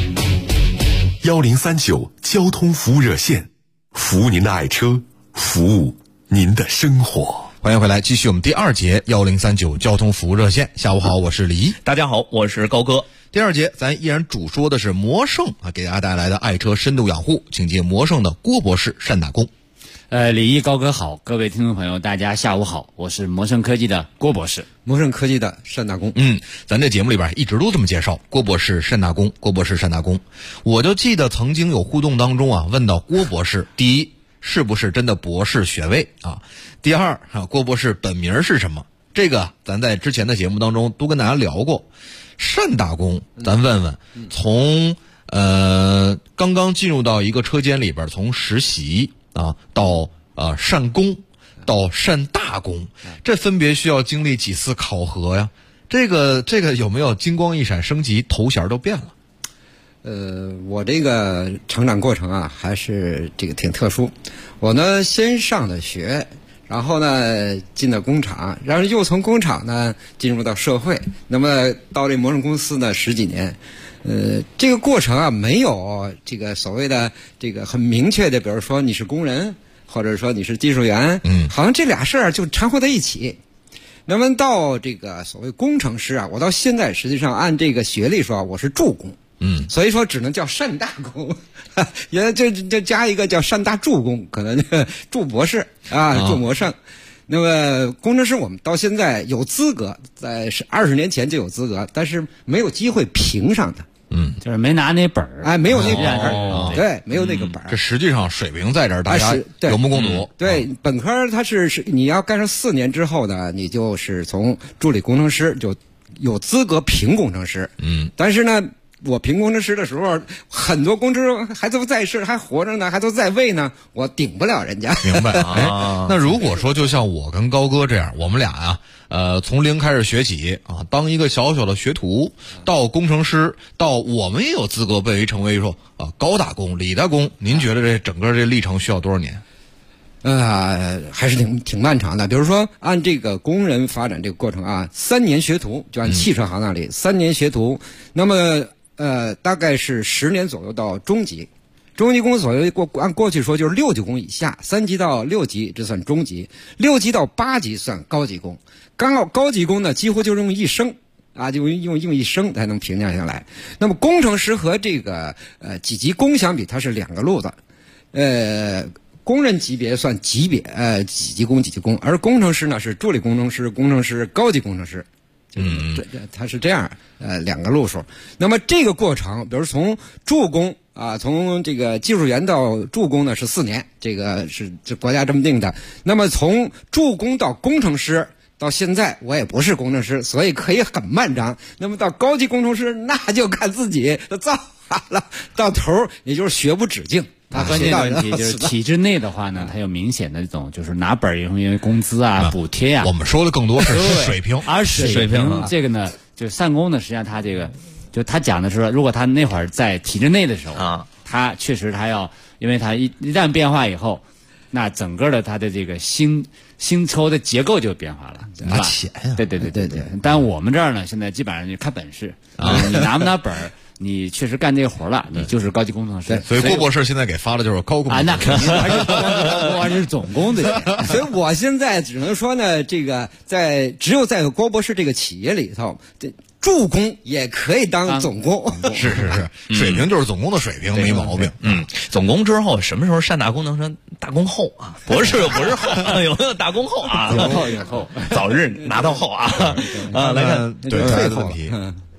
[SPEAKER 19] 1039交通服务热线，服务您的爱车，服务您的生活。
[SPEAKER 6] 欢迎回来，继续我们第2节1039交通服务热线。下午好，我是李一。
[SPEAKER 9] 大家好，我是高哥。
[SPEAKER 6] 第2节咱依然主说的是魔圣给大家带来的爱车深度养护，请接魔圣的郭博士单大功。
[SPEAKER 21] 李一高哥好，各位听众朋友大家下午好，我是魔圣科技的郭博士。
[SPEAKER 22] 魔圣科技的单大功。
[SPEAKER 6] 咱这节目里边一直都这么介绍郭博士单大功，郭博士单大功。我就记得曾经有互动当中问到郭博士，第一是不是真的博士学位啊？第二郭博士本名是什么？这个咱在之前的节目当中都跟大家聊过。单大功咱问问，从刚刚进入到一个车间里边，从实习到单工到单大功，这分别需要经历几次考核呀？这个有没有金光一闪升级，头衔都变了？
[SPEAKER 22] 我这个成长过程还是这个挺特殊。我呢先上的学，然后呢进到工厂，然后又从工厂呢进入到社会，那么到这魔圣公司呢10几年。这个过程没有这个所谓的这个很明确的，比如说你是工人，或者说你是技术员，好像这俩事儿就掺和在一起。那么到这个所谓工程师我到现在实际上按这个学历说我是助工，所以说只能叫单大功，原来就加一个叫单大助工，可能助博士助魔圣。那么工程师我们到现在有资格，在20年前就有资格，但是没有机会评上的。
[SPEAKER 21] 就是没拿那本儿，
[SPEAKER 22] 没有那本儿，对，没有那个本儿。
[SPEAKER 6] 这实际上水平在这儿，大家有目共睹。
[SPEAKER 22] 对，本科它是你要干上4年之后呢，你就是从助理工程师就有资格评工程师。但是呢，我评工程师的时候，很多工程师还都在世，还活着呢，还都在位呢，我顶不了人家。
[SPEAKER 6] 明白那如果说就像我跟高哥这样，我们俩从零开始学起当一个小小的学徒，到工程师，到我们也有资格被成为说高大功、李大功，您觉得这整个这历程需要多少年？
[SPEAKER 22] 还是挺漫长的。比如说按这个工人发展这个过程3年学徒，就按汽车行当里3年学徒，那么大概是10年左右到中级。中级工所谓按过去说就是6级工以下，3级到6级这算中级，6级到8级算高级工。刚好高级工呢，几乎就是用一生就用一生才能评价下来。那么工程师和这个几级工相比，它是2个路子。工人级别算级别几级工几级工，而工程师呢是助理工程师、工程师、高级工程师。它是这样2个路数。那么这个过程，比如从助工从这个技术员到助工呢是4年，这个是国家这么定的。那么从助工到工程师，到现在我也不是工程师，所以可以很漫长。那么到高级工程师，那就看自己的造化了，到头也就是学无止境。
[SPEAKER 21] 关键的问题就是体制内的话呢，它有明显的这种就是拿本儿，因为工资补贴
[SPEAKER 6] 我们说的更多是水平，
[SPEAKER 21] 而水平这个呢，就单工呢，实际上他这个就他讲的是说，如果他那会儿在体制内的时候他确实他要，因为他一旦变化以后，那整个的他的这个薪酬的结构就变化了，
[SPEAKER 6] 拿钱呀，
[SPEAKER 21] 对。但我们这儿呢，现在基本上就看本事你拿不拿本儿。你确实干这个活了，你就是高级工程师。
[SPEAKER 6] 所以郭博士现在给发的就是高工程师
[SPEAKER 21] 那肯定还是总工的。
[SPEAKER 22] 所以我现在只能说呢，这个只有在郭博士这个企业里头，助工也可以当总工。
[SPEAKER 6] 是，水平就是总工的水平，没毛病。
[SPEAKER 9] 总工之后什么时候单大功能升大功后博士又不是后，有没有大功后
[SPEAKER 21] 有后，
[SPEAKER 9] 早日拿到后来看
[SPEAKER 22] 退后问题。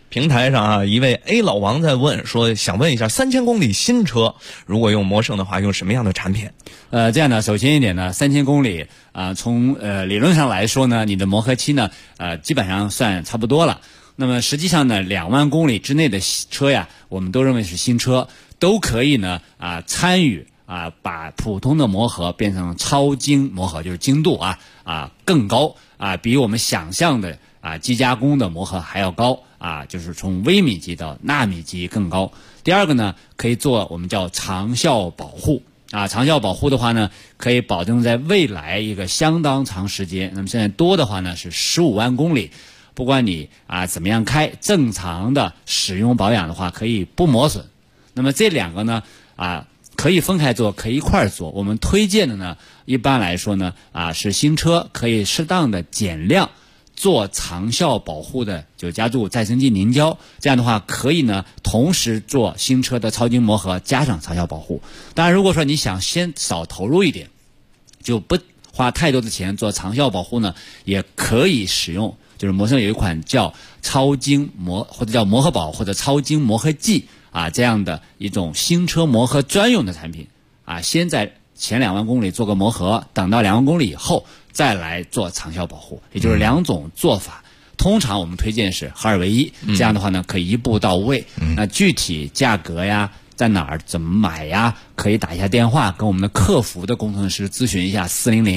[SPEAKER 9] 平台上啊，一位 A 老王在问说，想问一下3000公里新车，如果用魔圣的话，用什么样的产品？
[SPEAKER 21] 这样呢，首先一点呢，3000公里从理论上来说呢，你的磨合期呢，基本上算差不多了。那么实际上呢，2万公里之内的车呀，我们都认为是新车，都可以呢参与把普通的磨合变成超精磨合，就是精度更高比我们想象的机加工的磨合还要高就是从微米级到纳米级更高。第二个呢，可以做我们叫长效保护长效保护的话呢，可以保证在未来一个相当长时间。那么现在多的话呢是15万公里，不管你怎么样开，正常的使用保养的话可以不磨损。那么这两个呢可以分开做，可以一块做。我们推荐的呢，一般来说呢是新车可以适当的减量做长效保护的酒加注再生剂凝胶，这样的话可以呢同时做新车的超精磨合加上长效保护。当然如果说你想先少投入一点，就不花太多的钱做长效保护呢，也可以使用就是魔圣有一款叫超精或者叫磨合宝或者超精磨合剂这样的一种新车磨合专用的产品先在前2万公里做个磨合，等到2万公里以后再来做长效保护，也就是2种做法。通常我们推荐是合二为一，这样的话呢可以一步到位。那具体价格呀，在哪儿怎么买呀，可以打一下电话跟我们的客服的工程师咨询一下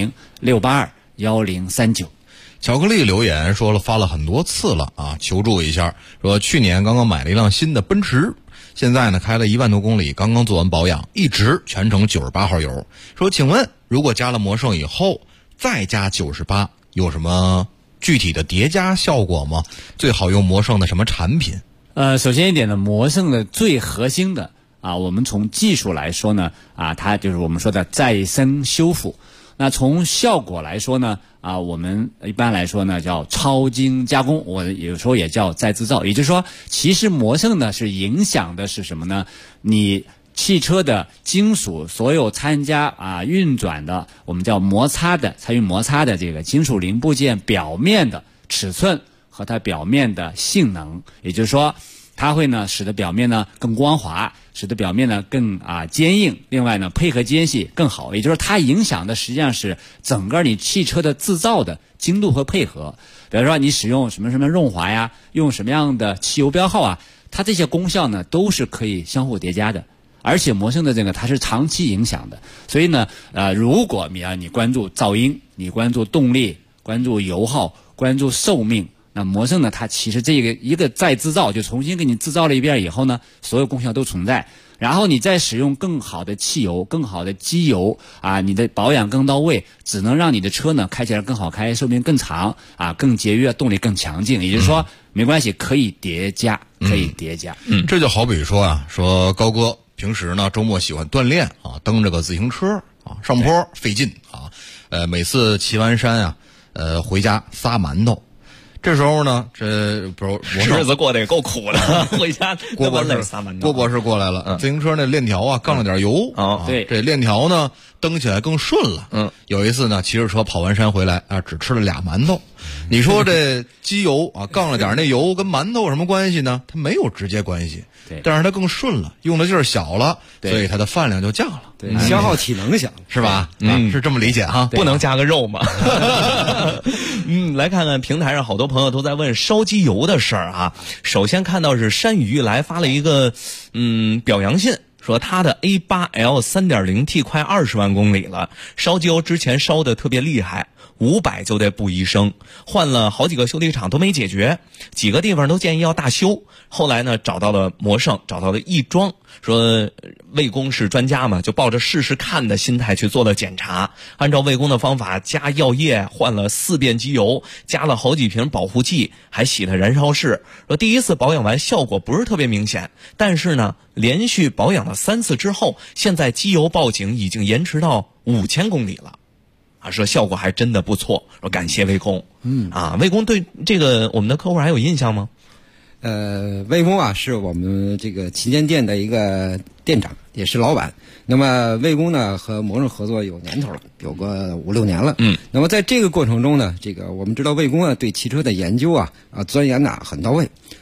[SPEAKER 21] 400-682-1039。
[SPEAKER 6] 巧克力留言说了，发了很多次了求助一下，说去年刚刚买了一辆新的奔驰，现在呢开了1万多公里，刚刚做完保养，一直全程98号油。说请问如果加了魔圣以后再加98，有什么具体的叠加效果吗？最好用魔圣的什么产品？
[SPEAKER 21] 首先一点呢，魔圣的最核心的我们从技术来说呢它就是我们说的再生修复。那从效果来说呢我们一般来说呢叫超精加工，我有时候也叫再制造。也就是说，其实魔圣呢是影响的是什么呢？你汽车的金属所有参加运转的，我们叫参与摩擦的这个金属零部件表面的尺寸和它表面的性能，也就是说它会呢使得表面呢更光滑，使得表面呢更坚硬，另外呢配合间隙更好。也就是它影响的实际上是整个你汽车的制造的精度和配合。比如说你使用什么什么润滑呀，用什么样的汽油标号它这些功效呢都是可以相互叠加的。而且魔圣的这个它是长期影响的，所以呢如果你关注噪音，你关注动力，关注油耗，关注寿命，那魔圣呢它其实这个一个再制造，就重新给你制造了一遍以后呢，所有功效都存在。然后你再使用更好的汽油，更好的机油你的保养更到位，只能让你的车呢开起来更好开，寿命更长更节约，动力更强劲。也就是说没关系，可以叠加，可以叠加。
[SPEAKER 6] 这就好比说说高哥平时呢周末喜欢锻炼蹬着个自行车上坡费劲每次骑完山回家撒馒头。这时候呢，这不是
[SPEAKER 9] 日子过得也够苦的，回家
[SPEAKER 6] 郭博士过来了，自行车那链条杠了点油
[SPEAKER 21] 对，
[SPEAKER 6] 这链条呢蹬起来更顺了。有一次呢，骑着车跑完山回来只吃了2馒头。你说这机油杠了点那油跟馒头有什么关系呢？它没有直接关系，但是它更顺了，用的劲儿小了，所以它的饭量就降了，
[SPEAKER 22] 消耗体能小，
[SPEAKER 6] 是吧？是这么理解
[SPEAKER 9] 不能加个肉嘛。来看看平台上好多朋友都在问烧机油的事儿首先看到是山雨欲来发了一个表扬信，说他的 A8L 3.0T 快20万公里了，烧机油之前烧的特别厉害，500就得补1升，换了好几个修理厂都没解决，几个地方都建议要大修。后来呢找到了魔圣，找到了亦庄，说魏工是专家嘛，就抱着试试看的心态去做了检查，按照魏工的方法加药液，换了4遍机油，加了好几瓶保护剂，还洗了燃烧室。说第一次保养完效果不是特别明显，但是呢连续保养了3次之后，现在机油报警已经延迟到5000公里了说效果还真的不错，说感谢魏工。魏工对这个我们的客户还有印象吗？
[SPEAKER 22] 魏工是我们这个旗舰店的一个店长，也是老板。那么魏工呢和魔圣合作有年头了，有个5-6年了。那么在这个过程中呢，这个我们知道魏工对汽车的研究钻研很到位。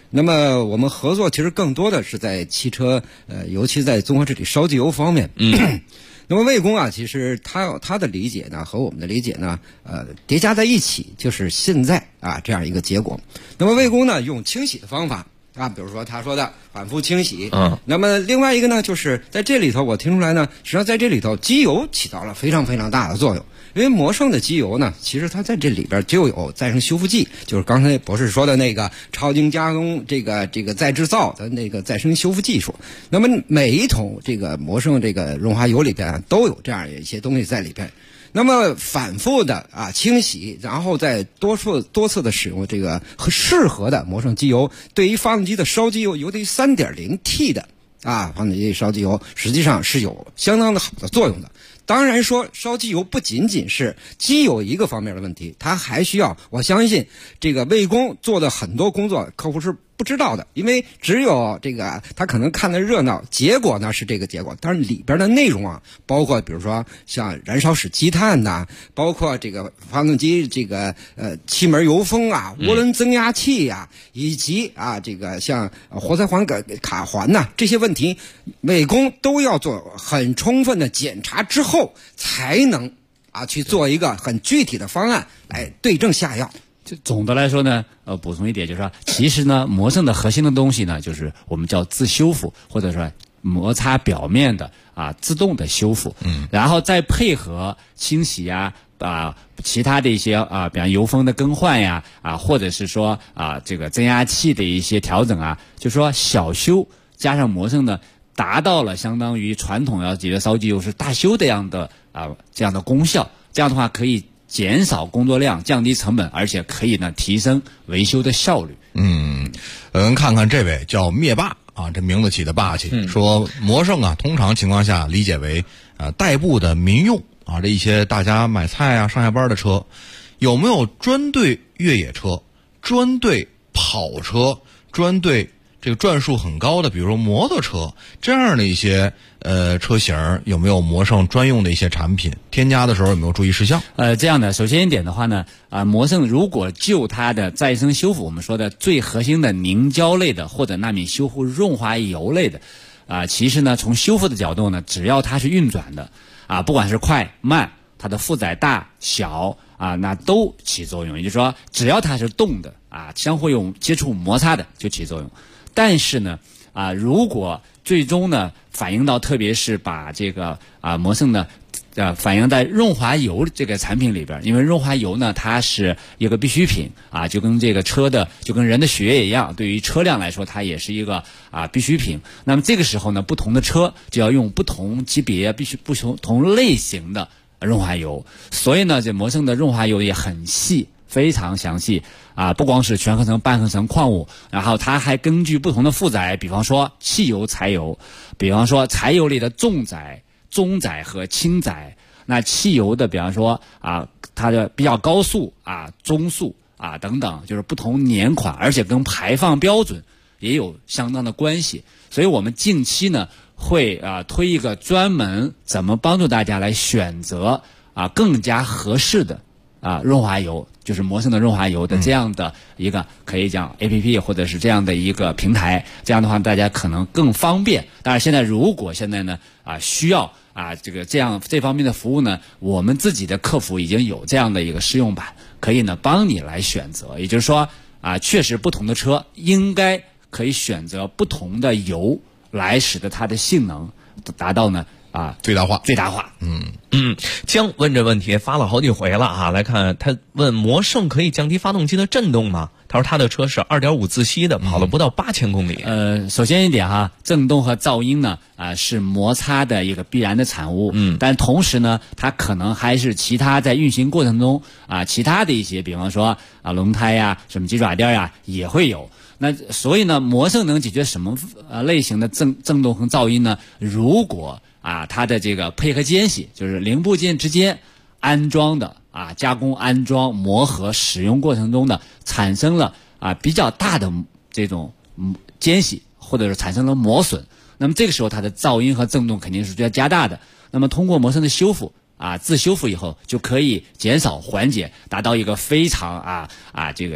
[SPEAKER 22] 那么我们合作其实更多的是在汽车尤其在综合治理烧机油方面。那么魏工啊，其实他的理解呢和我们的理解呢叠加在一起，就是现在啊这样一个结果。那么魏工呢用清洗的方法啊，比如说他说的反复清洗。那么另外一个呢，就是在这里头我听出来呢，实际上在这里头机油起到了非常非常大的作用。因为摩圣的机油呢，其实它在这里边就有再生修复剂，就是刚才博士说的那个超精加工这个再制造的那个再生修复技术。那么每一桶这个摩圣这个润滑油里边都有这样一些东西在里边。那么反复的清洗，然后再多次的使用这个适合的摩圣机油，对于发动机的烧机油，尤其 3.0T 的发动机烧机油，实际上是有相当的好的作用的。当然说烧机油不仅仅是机油一个方面的问题，它还需要，我相信这个魏工做的很多工作客户是不知道的，因为只有这个他可能看的热闹，结果呢是这个结果，但是里边的内容啊，包括比如说像燃烧室积碳呐，包括这个发动机这个气门油封啊、涡轮增压器呀，以及这个像活塞环卡环呐这些问题，魏工都要做很充分的检查之后，才能去做一个很具体的方案来对症下药。
[SPEAKER 21] 就总的来说呢，补充一点就是说，其实呢，磨圣的核心的东西呢，就是我们叫自修复，或者说摩擦表面的自动的修复，然后再配合清洗其他的一些比方油封的更换呀，或者是说这个增压器的一些调整就说小修加上磨圣呢，达到了相当于传统要解决烧机油是大修这样的功效。这样的话可以减少工作量，降低成本，而且可以呢提升维修的效率。
[SPEAKER 6] 看看这位叫灭霸这名字起的霸气，说摩圣通常情况下理解为代步的民用这一些大家买菜上下班的车，有没有专对越野车、专对跑车、专对这个转速很高的，比如说摩托车这样的一些车型，有没有摩圣专用的一些产品？添加的时候有没有注意事项？
[SPEAKER 21] 这样的，首先一点的话呢，摩圣如果就它的再生修复，我们说的最核心的凝胶类的或者纳米修复润滑油类的，其实呢，从修复的角度呢，只要它是运转的，不管是快慢，它的负载大小那都起作用。也就是说，只要它是动的相互有接触摩擦的，就起作用。但是呢，如果最终呢反映到，特别是把这个摩圣呢反映在润滑油这个产品里边，因为润滑油呢它是一个必需品就跟这个就跟人的血液一样，对于车辆来说它也是一个必需品。那么这个时候呢，不同的车就要用不同级别、不同类型的润滑油，所以呢，这摩圣的润滑油也很细，非常详细不光是全合成、半合成矿物，然后它还根据不同的负载，比方说汽油、柴油，比方说柴油里的重载、中载和轻载，那汽油的比方说它的比较高速中速等等，就是不同年款，而且跟排放标准也有相当的关系。所以我们近期呢会推一个专门怎么帮助大家来选择更加合适的润滑油，就是摩圣的润滑油的这样的一个可以讲 APP 或者是这样的一个平台，这样的话大家可能更方便。当然如果现在呢需要这方面的服务呢，我们自己的客服已经有这样的一个试用版，可以呢帮你来选择。也就是说确实不同的车应该可以选择不同的油，来使得它的性能达到呢
[SPEAKER 6] 最大化。
[SPEAKER 9] 江问这问题发了好几回了来看，他问摩圣可以降低发动机的震动吗？他说他的车是 2.5 自吸的，跑了不到8000公里。
[SPEAKER 21] 首先一点震动和噪音呢是摩擦的一个必然的产物，但同时呢，它可能还是其他在运行过程中其他的一些，比方说轮胎什么鸡爪垫也会有。那所以呢，摩圣能解决什么类型的震动和噪音呢？如果它的这个配合间隙，就是零部件之间安装的加工、安装、磨合、使用过程中的产生了比较大的这种间隙，或者是产生了磨损，那么这个时候它的噪音和震动肯定是要加大的。那么通过摩圣的修复自修复以后，就可以减少缓解，达到一个非常这个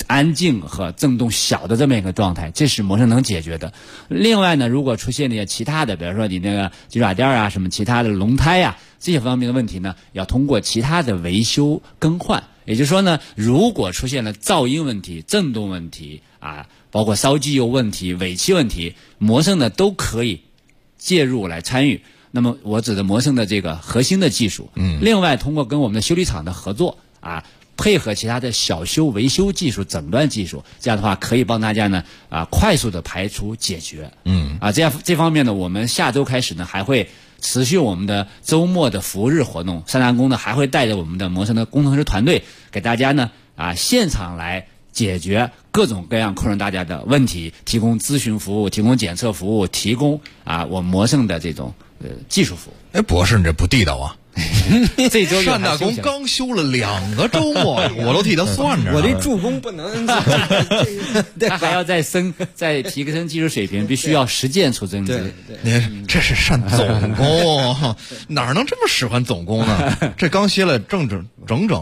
[SPEAKER 21] 安静和震动小的这么一个状态，这是磨声能解决的。另外呢，如果出现那些其他的，比如说你那个鸡爪垫啊，什么其他的轮胎啊，这些方面的问题呢，要通过其他的维修更换。也就是说呢，如果出现了噪音问题、震动问题啊，包括烧机油问题、尾气问题，磨声呢都可以介入来参与。那么我指的磨声的这个核心的技术，另外通过跟我们的修理厂的合作啊，配合其他的小修维修技术、诊断技术，这样的话可以帮大家呢快速的排除解决。这方面呢，我们下周开始呢还会持续我们的周末的服务日活动，三大工呢还会带着我们的磨声的工程师团队给大家呢现场来解决各种各样困扰大家的问题，提供咨询服务，提供检测服务，提供我磨声的这种技术服务。
[SPEAKER 6] 哎，博士，你这不地道啊！
[SPEAKER 21] 这周
[SPEAKER 6] 单大工刚休了2个周末，我都替他算着。
[SPEAKER 22] 我这助攻不能，
[SPEAKER 21] 他还要再提升技术水平，必须要实践出真知。
[SPEAKER 6] 您这是单总工，哪能这么使唤总工呢？这刚歇了整整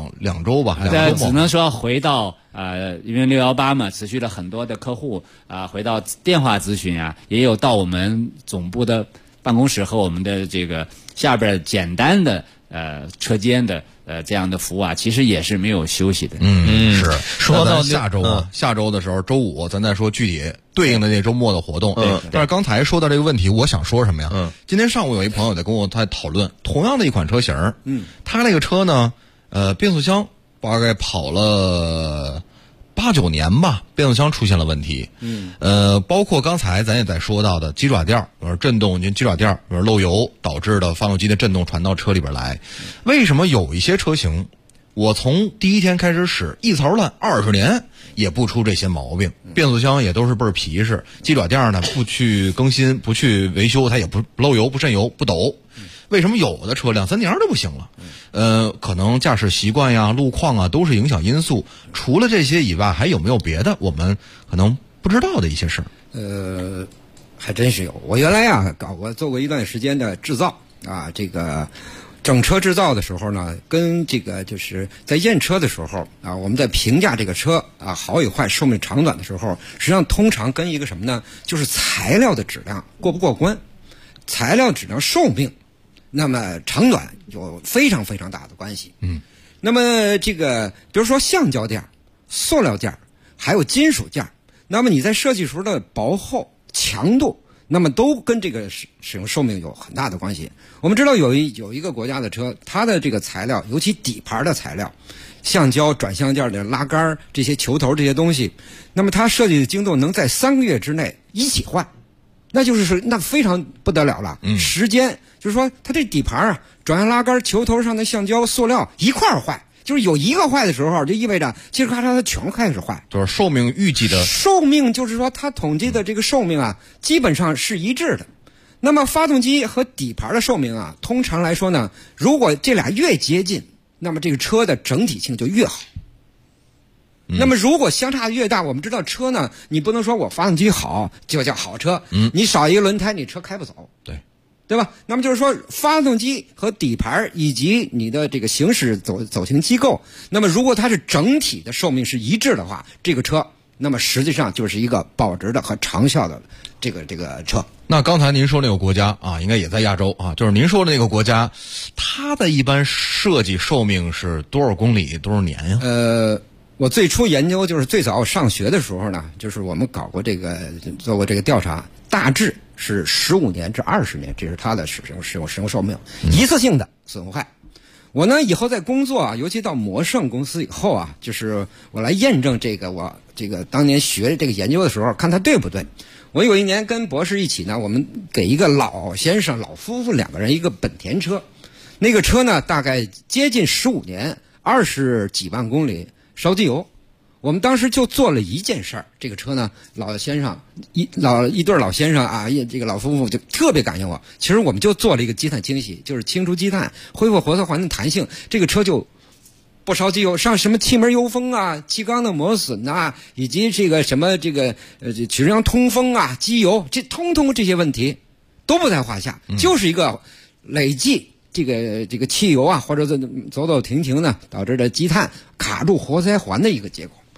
[SPEAKER 6] 2周吧，2周末。
[SPEAKER 21] 只能说回到因为618嘛，持续了很多的客户回到电话咨询啊，也有到我们总部的办公室和我们的这个下边简单的车间的这样的服务啊，其实也是没有休息的。
[SPEAKER 6] 是。说到下周的时候，周5咱再说具体对应的那周末的活动。但是刚才说到这个问题，我想说什么呀？今天上午有一朋友在跟我讨论同样的一款车型，他那个车呢，变速箱大概跑了8、9年吧，变速箱出现了问题。包括刚才咱也在说到的鸡爪垫震动，鸡爪垫漏油导致的发动机的震动传到车里边来。为什么有一些车型我从第一天开始使一槽烂20年也不出这些毛病，变速箱也都是倍儿皮实，鸡爪垫呢不去更新不去维修它也不漏油不渗油不抖。为什么有的车2、3年就不行了？可能驾驶习惯呀、路况啊都是影响因素。除了这些以外，还有没有别的我们可能不知道的一些事儿？
[SPEAKER 22] 还真是有。我原来做过一段时间的制造啊，这个整车制造的时候呢，跟这个就是在验车的时候啊，我们在评价这个车好与坏、寿命长短的时候，实际上通常跟一个什么呢？就是材料的质量过不过关，材料质量寿命。那么长短有非常非常大的关系。那么这个比如说橡胶垫、塑料垫还有金属垫，那么你在设计时候的薄厚、强度，那么都跟这个使用寿命有很大的关系。我们知道有一个国家的车，它的这个材料，尤其底盘的材料，橡胶、转向件的拉杆、这些球头这些东西，那么它设计的精度能在3个月之内一起换，那就是说那非常不得了了。时间就是说它这底盘转向拉杆、球头上的橡胶、塑料一块儿坏，就是有一个坏的时候，就意味着嘁哩咔嚓它全开始坏。
[SPEAKER 6] 就是寿命预计的
[SPEAKER 22] 寿命，就是说它统计的这个寿命基本上是一致的。那么发动机和底盘的寿命通常来说呢，如果这俩越接近，那么这个车的整体性就越好。那么如果相差越大，我们知道车呢，你不能说我发动机好就叫好车，你少一个轮胎你车开不走，对吧？那么就是说发动机和底盘以及你的这个行驶走行机构，那么如果它是整体的寿命是一致的话，这个车那么实际上就是一个保值的和长效的这个车。
[SPEAKER 6] 那刚才您说那个国家应该也在亚洲就是您说的那个国家，它的一般设计寿命是多少公里多少年呀？
[SPEAKER 22] 我最初研究就是最早上学的时候呢，就是我们做过这个调查，大致是15年至20年，这是它的使用寿命，一次性的损坏。我呢以后在工作尤其到摩胜公司以后就是我来验证我当年学这个研究的时候，看它对不对。我有一年跟博士一起呢，我们给一个老夫妇2个人一个本田车，那个车呢大概接近15年，20几万公里，烧机油。我们当时就做了一件事儿，这个车呢，一对老先生这个老夫妇就特别感谢我。其实我们就做了一个积碳清洗，就是清除积碳，恢复活塞环的弹性，这个车就不烧机油，上什么气门油封气缸的磨损以及这个什么起重箱通风机油，这通通这些问题都不在话下，就是一个累计这个汽油或者走停呢导致的积碳卡住活塞环的一个结果。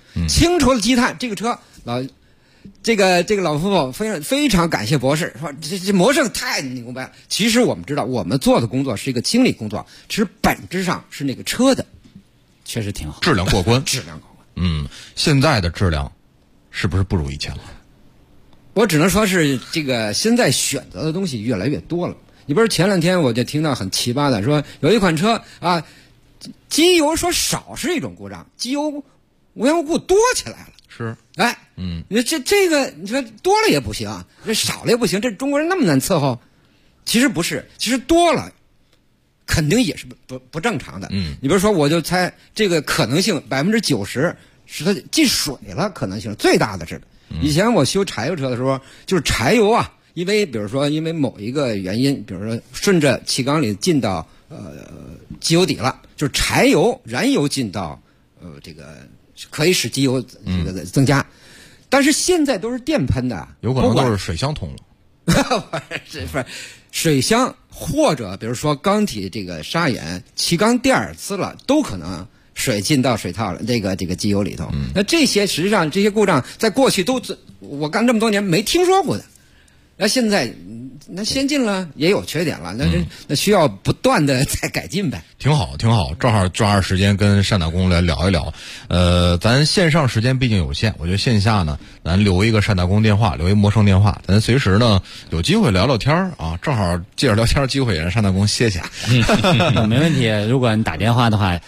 [SPEAKER 22] 清除了积碳。这个车这个老夫妇非常感谢博士，说这魔圣太牛掰了。其实我们知道，我们做的工作是一个清理工作，其实本质上是那个车的，
[SPEAKER 21] 确实挺好，
[SPEAKER 6] 质量过关，
[SPEAKER 22] 质量过关。
[SPEAKER 6] 现在的质量是不是不如以前了？
[SPEAKER 22] 我只能说是这个现在选择的东西越来越多了。你比如前2天我就听到很奇葩的，说有一款车啊，机油说少是一种故障，机油无缘无故多起来了。
[SPEAKER 6] 是，
[SPEAKER 22] 你这个你说多了也不行，这少了也不行，这中国人那么难伺候。其实不是，其实多了肯定也是不正常的。你比如说，我就猜这个可能性90%是它进水了，可能性最大的是。以前我修柴油车的时候，就是柴油啊，因为某一个原因，比如说顺着气缸里进到机油底了，就是柴油燃油进到这个可以使机油这个增加，但是现在都是电喷的，
[SPEAKER 6] 有可能都是水箱通了。
[SPEAKER 22] 不是水箱，或者比如说缸体这个砂眼气缸垫呲了，都可能水进到水套了这个机油里头。那这些实际上这些故障在过去我干这么多年没听说过的，那现在那先进了也有缺点了，那需要不断的再改进呗。
[SPEAKER 6] 挺好，正好抓着时间跟单打工来聊一聊。咱线上时间毕竟有限，我觉得线下呢，咱留一个单打工电话，留一魔圣电话，咱随时呢有机会聊聊天啊。正好借着聊天机会，也让单打工歇歇。
[SPEAKER 21] 没问题。如果你打电话的话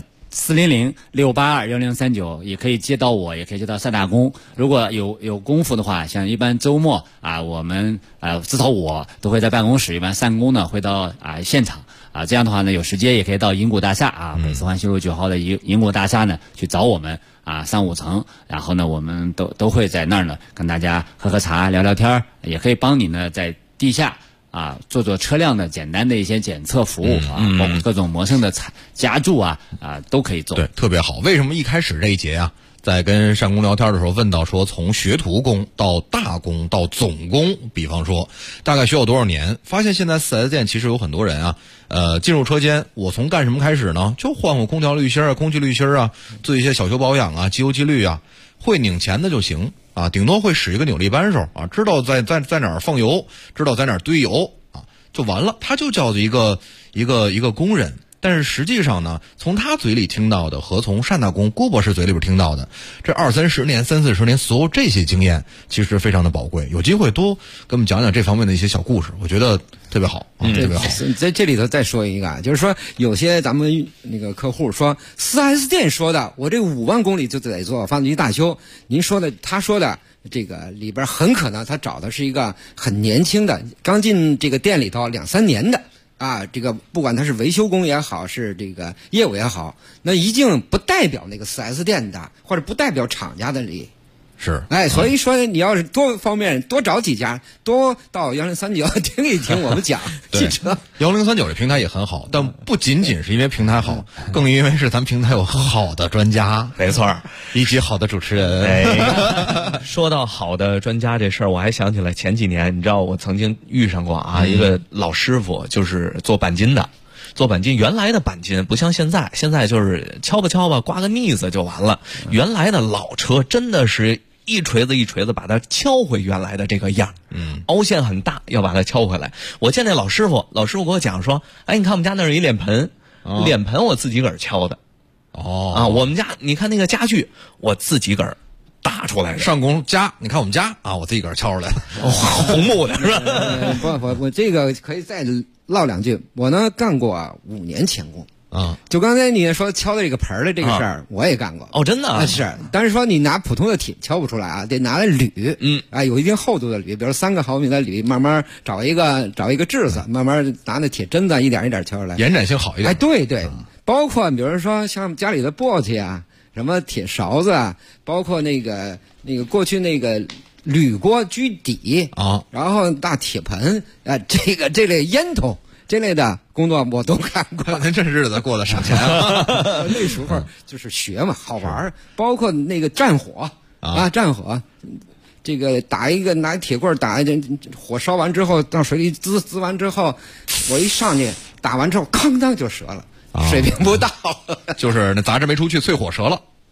[SPEAKER 21] 400-682-1039也可以接到我，也可以接到单打工。如果有功夫的话，像一般周末我们至少我都会在办公室，一般单工呢会到现场这样的话呢，有时间也可以到银谷大厦北四环西路9号的银谷大厦呢去找我们3、5层，然后呢我们都会在那儿呢跟大家喝喝茶聊聊天，也可以帮你呢在地下做车辆的简单的一些检测服务包括各种魔圣的加注都可以做。
[SPEAKER 6] 对，特别好。为什么一开始这一节在跟单工聊天的时候问到说，从学徒工到大工到总工，比方说大概需要多少年？发现现在 4S 店其实有很多人进入车间，我从干什么开始呢？就换换空调滤芯空气滤芯做一些小修保养机油机滤会拧钳的就行顶多会使一个扭力扳手知道在哪儿放油，知道在哪儿堆油就完了，他就叫做一个工人。但是实际上呢，从他嘴里听到的和从单打工郭博士嘴里边听到的，这20-30年、30-40年，所有这些经验其实非常的宝贵。有机会多跟我们讲讲这方面的一些小故事，我觉得特别好特别好。
[SPEAKER 22] 在这里头再说一个就是说有些咱们那个客户说 4S 店说的，我这5万公里就得做发动机大修，他说的这个里边很可能他找的是一个很年轻的，刚进这个店里头2-3年的这个不管他是维修工也好，是这个业务也好，那一定不代表那个 4S 店的，或者不代表厂家的利益。
[SPEAKER 6] 是，
[SPEAKER 22] 所以说你要是多方面多找几家，多到1039听一听我们讲汽车。
[SPEAKER 6] 1039这平台也很好，但不仅仅是因为平台好，更因为是咱们平台有好的专家，
[SPEAKER 9] 没错，
[SPEAKER 6] 以及好的主持人。
[SPEAKER 9] 说到好的专家这事儿，我还想起来前几年，你知道我曾经遇上过一个老师傅，就是做钣金的。做钣金，原来的钣金不像现在就是敲吧刮个腻子就完了。原来的老车真的是一锤子一锤子把它敲回原来的这个样，凹陷很大，要把它敲回来。我见那老师傅给我讲说，你看我们家那儿有一脸盆，脸盆我自己个儿敲的。我们家你看那个家具，我自己个儿打出来的。
[SPEAKER 6] 上工家，你看我们家我自己个儿敲出来的，
[SPEAKER 9] 红木的是吧？
[SPEAKER 22] 我这个可以再唠两句。我呢干过5年钳工就刚才你说敲的这个盆儿的这个事儿，我也干过。
[SPEAKER 9] 真的
[SPEAKER 22] 是，但是说你拿普通的铁敲不出来得拿来铝，有一定厚度的铝，比如3个毫米的铝，慢慢找一个质子，慢慢拿那铁针子一点一点敲出来，
[SPEAKER 6] 延展性好一点。
[SPEAKER 22] 对，包括比如说像家里的簸箕什么铁勺子包括那个过去那个铝锅居底然后大铁盆这类烟筒这类的工作我都干过。
[SPEAKER 6] 您这日子过得省钱
[SPEAKER 22] 那时候就是学嘛，好玩。包括那个战火战火，这个拿铁棍打火烧完之后到水里滋完之后，我一上去打完之后，哐当就折了。水平不到，
[SPEAKER 6] 就是那杂质没出去，淬火折了。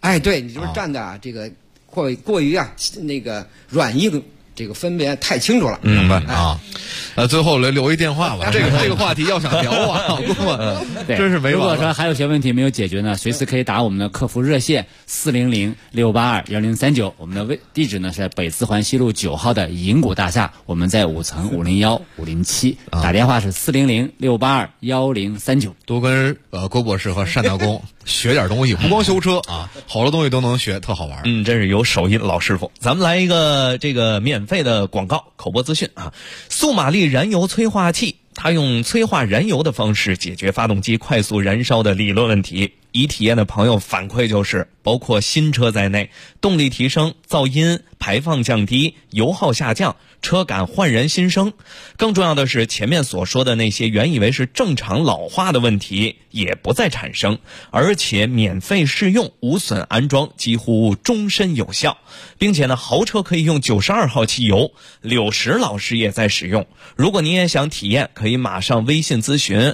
[SPEAKER 22] 哎，对，你就是站的这个过于那个软硬这个分别太清楚了。
[SPEAKER 6] 明白啊。最后留一电话吧。这个话题要想聊啊，姑们真是没完了。
[SPEAKER 21] 如果说还有些问题没有解决呢，随时可以打我们的客服热线400-682-1039。我们的地址呢是在北四环西路9号的银谷大厦，我们在5层501-507，打电话是400-682-1039。
[SPEAKER 6] 多跟郭博士和单大公学点东西，不光修车啊，好多东西都能学，特好玩。
[SPEAKER 9] 真是有手艺的老师傅。咱们来一个这个免费的广告口播资讯啊，速马力燃油催化器，它用催化燃油的方式解决发动机快速燃烧的理论问题。已体验的朋友反馈就是，包括新车在内，动力提升、噪音排放降低、油耗下降，车感焕然新生。更重要的是，前面所说的那些原以为是正常老化的问题也不再产生，而且免费试用，无损安装，几乎终身有效。并且呢，豪车可以用92号汽油，柳石老师也在使用。如果您也想体验，可以马上微信咨询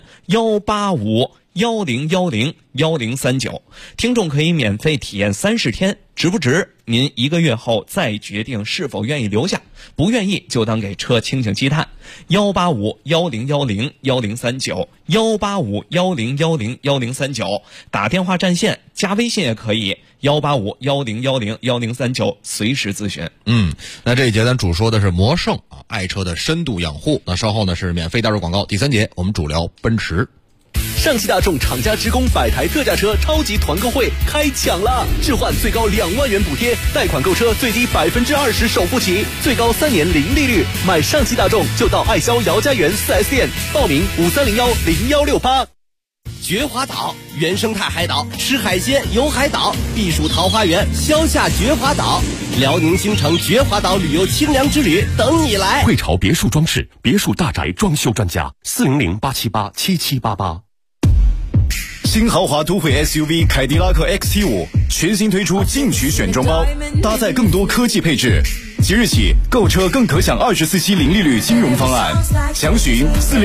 [SPEAKER 9] 185-1010-1039，听众可以免费体验30天，值不值？您1个月后再决定是否愿意留下，不愿意就当给车清清积碳。185-1010-1039 185-1010-1039，打电话占线，加微信也可以185-1010-1039，随时咨询。
[SPEAKER 6] 那这一节咱主说的是魔圣啊，爱车的深度养护。那稍后呢是免费带入广告。第3节我们主聊奔驰。
[SPEAKER 1] 上汽大众厂家职工100台特价车超级团购会开抢了，置换最高2万元补贴，贷款购车最低20%首付起，最高3年零利率。买上汽大众就到爱肖姚家园4S店，报名5301-0168。
[SPEAKER 8] 绝华岛原生态海岛，吃海鲜游海岛，避暑桃花源消夏绝华岛，辽宁京城绝华岛旅游清凉之旅等你来。
[SPEAKER 19] 汇潮别墅装饰，别墅大宅装修专家，400-878-7788。
[SPEAKER 23] 新豪华都会 SUV 凯迪拉克 XT5 全新推出进取选装包，搭载更多科技配置。即日起购车更可享24期零利率金融方案，详询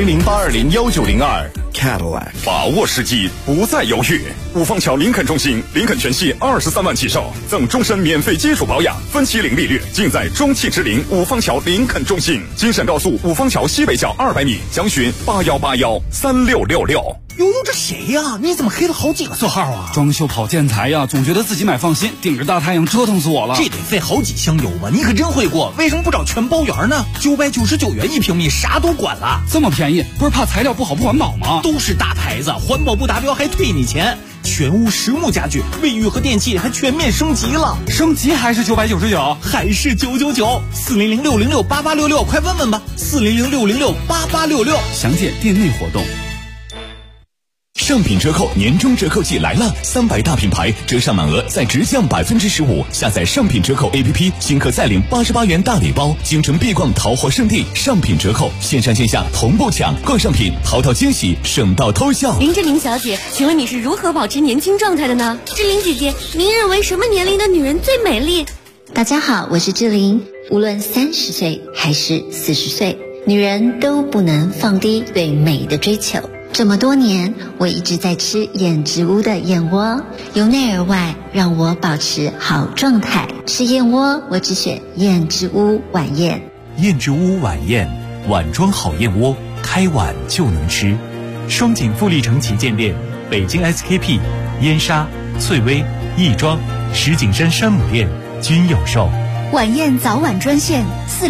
[SPEAKER 23] 400-820-1902。Cadillac， 把握时机，不再犹豫。五坊桥林肯中心，林肯全系23万起售，赠终身免费基础保养，分期零利率，尽在中汽之林五坊桥林肯中心。京沈高速五坊桥西北角200米，详询8181-3666。
[SPEAKER 24] 悠悠，这谁呀？你怎么黑了好几个色号啊？
[SPEAKER 25] 装修跑建材呀，总觉得自己买放心，顶着大太阳折腾死我了。
[SPEAKER 24] 这得费好几箱油吧？你可真会过，为什么不找全包圆呢？999元1平米，啥都管了。
[SPEAKER 25] 这么便宜，不是怕材料不好不环保吗？
[SPEAKER 24] 都是大牌子，环保不达标还退你钱。全屋实木家具、卫浴和电器还全面升级了，
[SPEAKER 25] 升级还是999，
[SPEAKER 24] 还是999？400-606-8866，快问问吧，400-606-8866，
[SPEAKER 25] 详见店内活动。
[SPEAKER 19] 上品折扣年终折扣季来了，300大品牌折上满额再直降15%。下载上品折扣 APP， 新客再领88元大礼包。京城必逛淘货圣地，上品折扣，线上线下同步抢，逛上品淘淘惊喜，省到偷笑。
[SPEAKER 20] 林志玲小姐，请问你是如何保持年轻状态的呢？志玲姐姐，您认为什么年龄的女人最美丽？
[SPEAKER 16] 大家好，我是志玲。无论30岁还是40岁，女人都不能放低对美的追求。这么多年，我一直在吃燕之屋的燕窝，由内而外让我保持好状态。吃燕窝，我只选燕之屋晚宴。
[SPEAKER 26] 燕之屋晚宴，碗装好燕窝，开碗就能吃。双井富力城旗舰店、北京 SKP、燕莎、翠微、亦庄、石景山山姆店均有售。
[SPEAKER 13] 晚宴早晚专线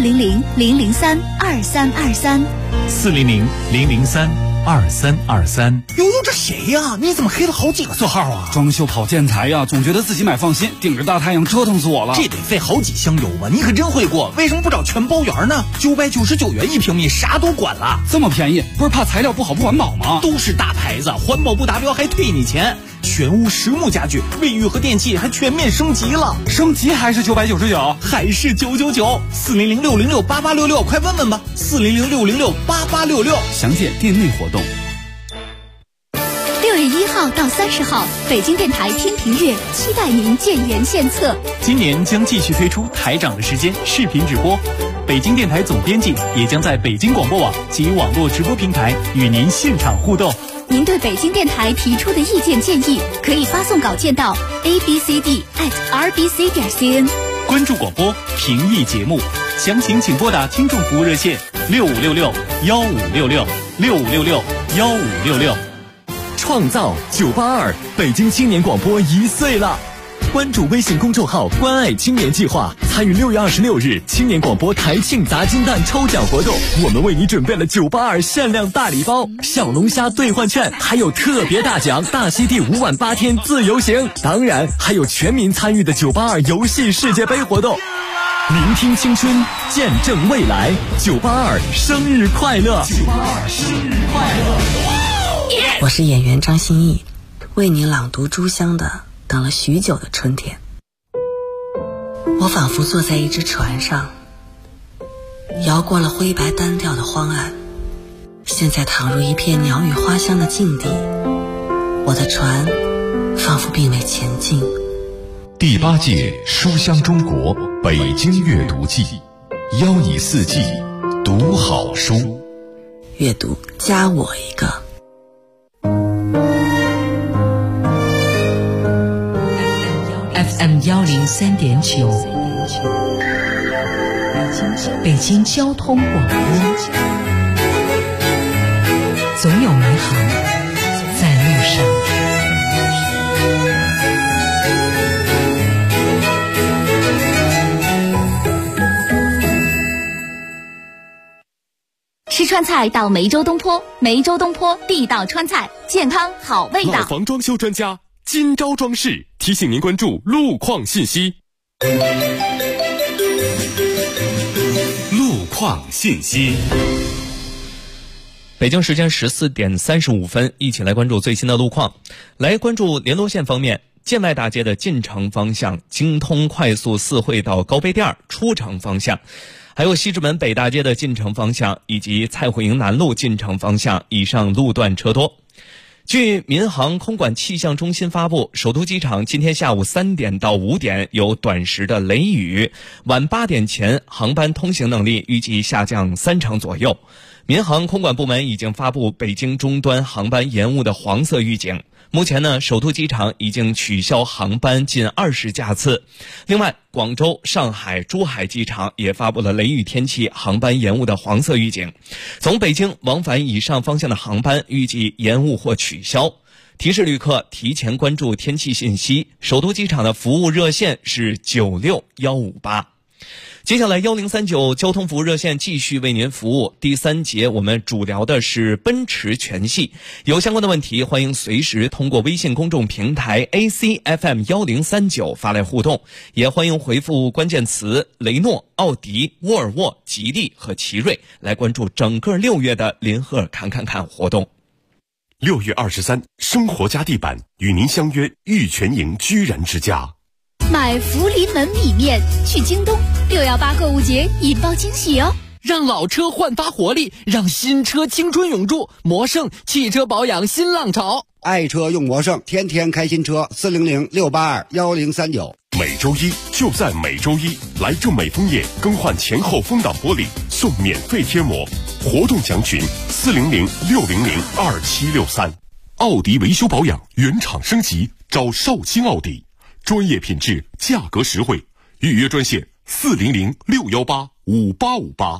[SPEAKER 13] 400-003-2323。
[SPEAKER 26] 400-003-2323。
[SPEAKER 24] 悠悠，这谁呀？你怎么黑了好几个色号啊？
[SPEAKER 25] 装修跑建材呀，总觉得自己买放心，顶着大太阳折腾死我了。
[SPEAKER 24] 这得费好几箱油吧？你可真会过，为什么不找全包圆呢？999元1平米，啥都管了。
[SPEAKER 25] 这么便宜，不是怕材料不好不环保吗？
[SPEAKER 24] 都是大牌子，环保不达标还退你钱。全屋实木家具、卫浴和电器还全面升级了，
[SPEAKER 25] 升级还是999，
[SPEAKER 24] 还是999？400-606-8866，快问问吧，400-606-8866，
[SPEAKER 25] 详见店内活动。
[SPEAKER 13] 6月1号到30号，北京电台天平月期待您建言献策。
[SPEAKER 26] 今年将继续推出台长的时间视频直播，北京电台总编辑也将在北京广播网及网络直播平台与您现场互动。
[SPEAKER 13] 您对北京电台提出的意见建议，可以发送稿件到 abcd@rbc.cn。
[SPEAKER 26] 关注广播，评议节目，详情请拨打听众服务热线6566-1566，6566-1566。
[SPEAKER 4] 创造982，北京青年广播1岁了。关注微信公众号“关爱青年计划”，参与6月26日青年广播台庆砸金蛋抽奖活动。我们为你准备了982限量大礼包、小龙虾兑换券，还有特别大奖大溪地5晚8天自由行。当然，还有全民参与的982游戏世界杯活动。聆听青春，见证未来，982生日快乐！982生日快乐！
[SPEAKER 7] 我是演员张歆艺，为你朗读朱湘的《等了许久的春天》。我仿佛坐在一只船上，摇过了灰白单调的荒岸，现在躺入一片鸟语花香的境地，我的船仿佛并未前进。
[SPEAKER 19] 第8届书香中国北京阅读季，邀你4季读好书，
[SPEAKER 7] 阅读加我一个。
[SPEAKER 10] FM 103.9，北京交通广播，总有美好在路上。
[SPEAKER 13] 吃川菜到梅州东坡，梅州东坡地道川菜，健康好味道。
[SPEAKER 11] 老房装修专家金招装饰提醒您关注路况信息。路况信息。
[SPEAKER 9] 北京时间14点35分，一起来关注最新的路况。来关注联络线方面，建外大街的进城方向，京通快速四惠到高碑店出城方向，还有西直门北大街的进城方向，以及蔡慧营南路进城方向，以上路段车多。据民航空管气象中心发布，首都机场今天下午3点到5点有短时的雷雨，晚8点前航班通行能力预计下降3成左右。民航空管部门已经发布北京终端航班延误的黄色预警。目前呢，首都机场已经取消航班近20架次。另外，广州、上海、珠海机场也发布了雷雨天气航班延误的黄色预警。从北京往返以上方向的航班预计延误或取消。提示旅客提前关注天气信息。首都机场的服务热线是96158。接下来1039交通服务热线继续为您服务。第3节我们主聊的是奔驰全系，有相关的问题欢迎随时通过微信公众平台 ACFM1039 发来互动，也欢迎回复关键词雷诺、奥迪、沃尔沃、吉利和奇瑞来关注整个6月的林赫看看看活动。
[SPEAKER 11] 6月23，生活家地板与您相约玉泉营居然之家。
[SPEAKER 13] 买福临门米面去京东，618购物节引爆惊喜哦！
[SPEAKER 2] 让老车焕发活力，让新车青春永驻。魔盛汽车保养新浪潮，
[SPEAKER 3] 爱车用魔盛，天天开新车，400-682-1039。
[SPEAKER 11] 每周一就在每周一，来正美枫叶更换前后风挡玻璃送免费贴膜，活动详询400-600-2763。奥迪维修保养原厂升级，找绍兴奥迪。专业品质，价格实惠，预约专线400-618-5858。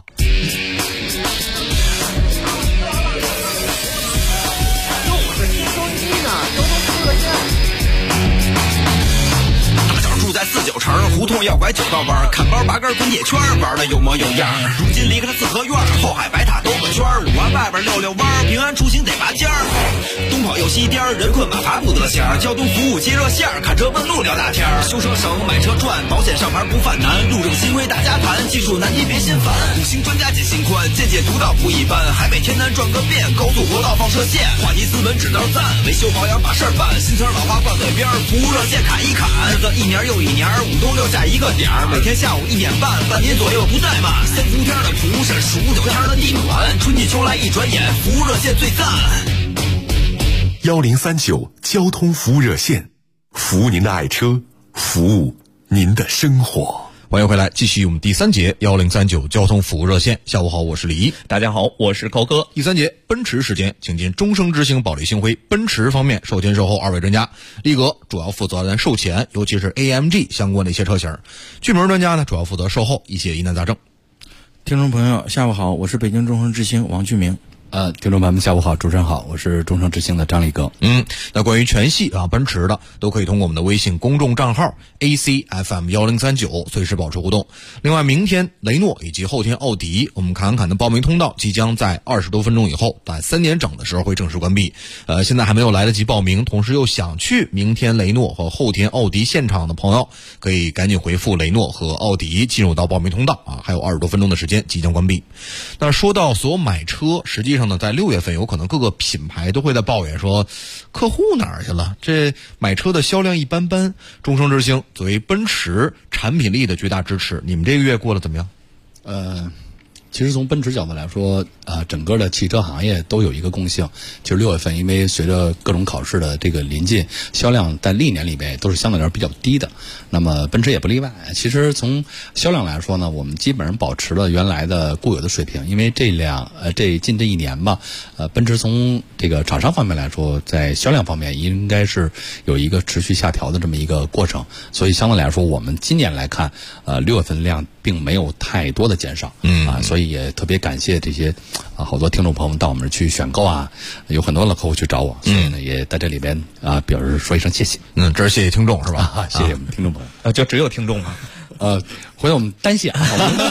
[SPEAKER 5] 在49城胡同要拐9道弯，看包拔根滚铁圈，玩的有模有样。如今离开了四合院，后海白塔兜个圈，5环外边溜弯，平安出行得拔尖儿。东跑右西颠，人困马乏不得闲。交通服务接热线，看车问路聊大天。修车省，买车赚，保险上牌不犯难。路政新规大家谈，技术难题别心烦。5星专家解心宽，见解独到不一般。海北天南转个遍，高速国道放射线。话题资本指道赞，维修保养把事儿办。新车老花挂嘴边，服务热线砍一砍。日子一年又一年，5东6下一个点儿，每天下午1点半，半年左右不怠慢。3伏天的蒲是数9天的地暖，春季秋来一转眼，服务热线最赞。
[SPEAKER 11] 1039交通服务热线，服务您的爱车，服务您的生活。
[SPEAKER 6] 欢迎回来，继续我们第3节1039交通服务热线。下午好，我是李一。
[SPEAKER 9] 大家好，我是高哥。
[SPEAKER 6] 第3节奔驰时间，请进终生之星保利星辉奔驰方面售前售后2位专家。力格主要负责售前，尤其是 AMG 相关的一些车型。巨门专家呢，主要负责售后一些疑难杂症。
[SPEAKER 12] 听众朋友，下午好，我是北京终生之星王巨明。
[SPEAKER 14] 听众朋友们，下午好，主持人好，我是终生之星的张力哥。
[SPEAKER 6] 那关于全系奔驰的，都可以通过我们的微信公众账号 ACFM1039随时保持互动。另外，明天雷诺以及后天奥迪，我们侃侃的报名通道即将在20多分钟以后，在3点整的时候会正式关闭。现在还没有来得及报名，同时又想去明天雷诺和后天奥迪现场的朋友，可以赶紧回复雷诺和奥迪进入到报名通道还有20多分钟的时间即将关闭。那说到所有买车，实际上呢，在6月份有可能各个品牌都会在抱怨说客户哪儿去了，这买车的销量一般般。终生之星作为奔驰产品力的绝大支持，你们这个月过得怎么样？
[SPEAKER 14] 其实从奔驰角度来说，整个的汽车行业都有一个共性，就是6月份因为随着各种考试的这个临近，销量在历年里边都是相对来说比较低的。那么奔驰也不例外。其实从销量来说呢，我们基本上保持了原来的固有的水平，因为近这1年吧，奔驰从这个厂商方面来说，在销量方面应该是有一个持续下调的这么一个过程，所以相对来说，我们今年来看，6月份的量并没有太多的减少，所以也特别感谢这些好多听众朋友们到我们去选购有很多的客户去找我，所以呢也在这里边表示说一声谢谢。
[SPEAKER 6] 这是谢谢听众是吧？
[SPEAKER 14] 谢谢我们听众朋友。
[SPEAKER 9] 就只有听众吗？
[SPEAKER 14] 回头我们单线，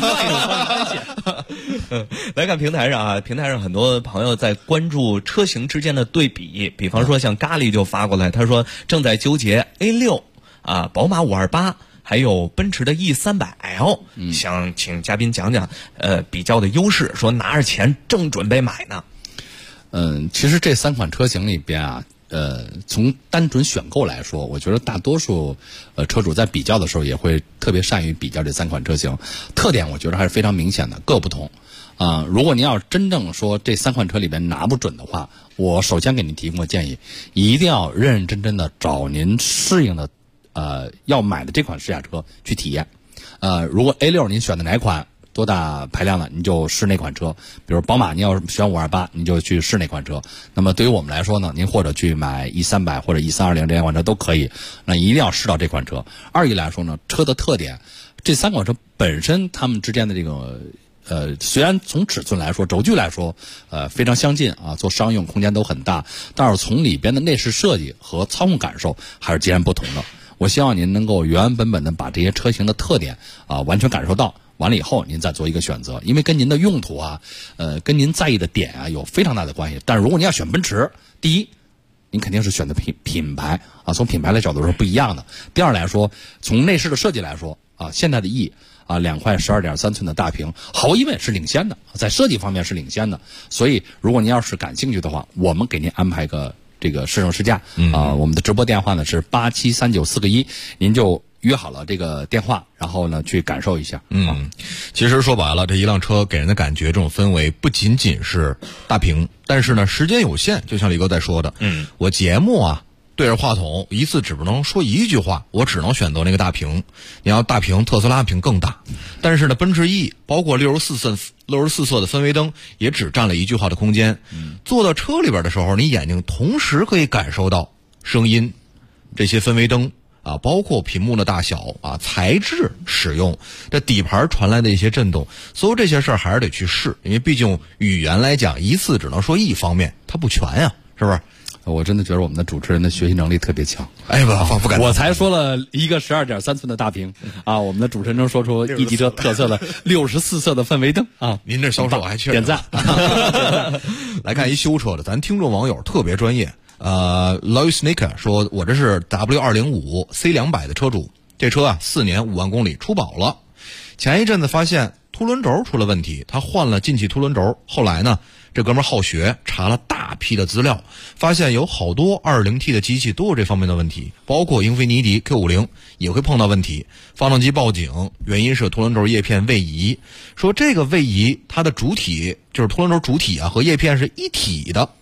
[SPEAKER 9] 来看平台上平台上很多朋友在关注车型之间的对比，比方说像咖喱就发过来，他说正在纠结 A6 宝马528。还有奔驰的 E300L，想请嘉宾讲讲比较的优势，说拿着钱正准备买呢。
[SPEAKER 14] 其实这3款车型里边从单纯选购来说，我觉得大多数车主在比较的时候也会特别善于比较这3款车型，特点我觉得还是非常明显的，各不同。如果您要真正说这3款车里边拿不准的话，我首先给您提供个建议，一定要认认真真的找您适应的要买的这款试驾车去体验。如果 A6 您选的哪款多大排量的，你就试那款车。比如宝马，你要选528，你就去试那款车。那么对于我们来说呢，您或者去买 E300 或者 E320这两款车都可以。那一定要试到这款车。二一来说呢，车的特点，这3款车本身它们之间的这个虽然从尺寸来说、轴距来说，非常相近做商用空间都很大，但是从里边的内饰设计和操控感受还是截然不同的。我希望您能够原原本本的把这些车型的特点完全感受到，完了以后您再做一个选择，因为跟您的用途跟您在意的点有非常大的关系。但是如果您要选奔驰，第一，您肯定是选择品牌从品牌的角度是不一样的。第二来说，从内饰的设计来说现在的 E 2块12.3寸的大屏，毫无疑问是领先的，在设计方面是领先的。所以如果您要是感兴趣的话，我们给您安排个这个试乘试驾我们的直播电话呢是873941，您就约好了这个电话，然后呢去感受一下。
[SPEAKER 6] 其实说白了，这一辆车给人的感觉，这种氛围不仅仅是大屏，但是呢时间有限，就像李哥在说的，我节目对着话筒一次只能说一句话，我只能选择那个大屏。你要大屏，特斯拉屏更大，但是呢奔驰 E 包括64色的氛围灯也只占了一句话的空间。坐到车里边的时候，你眼睛同时可以感受到声音，这些氛围灯包括屏幕的大小材质使用，这底盘传来的一些震动，所有这些事儿还是得去试，因为毕竟语言来讲一次只能说一方面，它不全是不是？
[SPEAKER 14] 我真的觉得我们的主持人的学习能力特别强。
[SPEAKER 6] 不敢，
[SPEAKER 14] 我才说了一个12.3寸的大屏我们的主持人能说出一级车特色的64色的氛围灯
[SPEAKER 6] 您这销售还缺
[SPEAKER 14] 点赞。
[SPEAKER 6] 来看一修车的，咱听众网友特别专业。Lois Nicker 说，我这是 W205 C200 的车主，这车4年5万公里出保了。前一阵子发现凸轮轴出了问题，他换了进气凸轮轴，后来呢这哥们儿好学，查了大批的资料，发现有好多 2.0T 的机器都有这方面的问题，包括英菲尼迪 Q50 也会碰到问题，发动机报警，原因是凸轮轴叶片位移。说这个位移它的主体就是凸轮轴主体和叶片是一体的，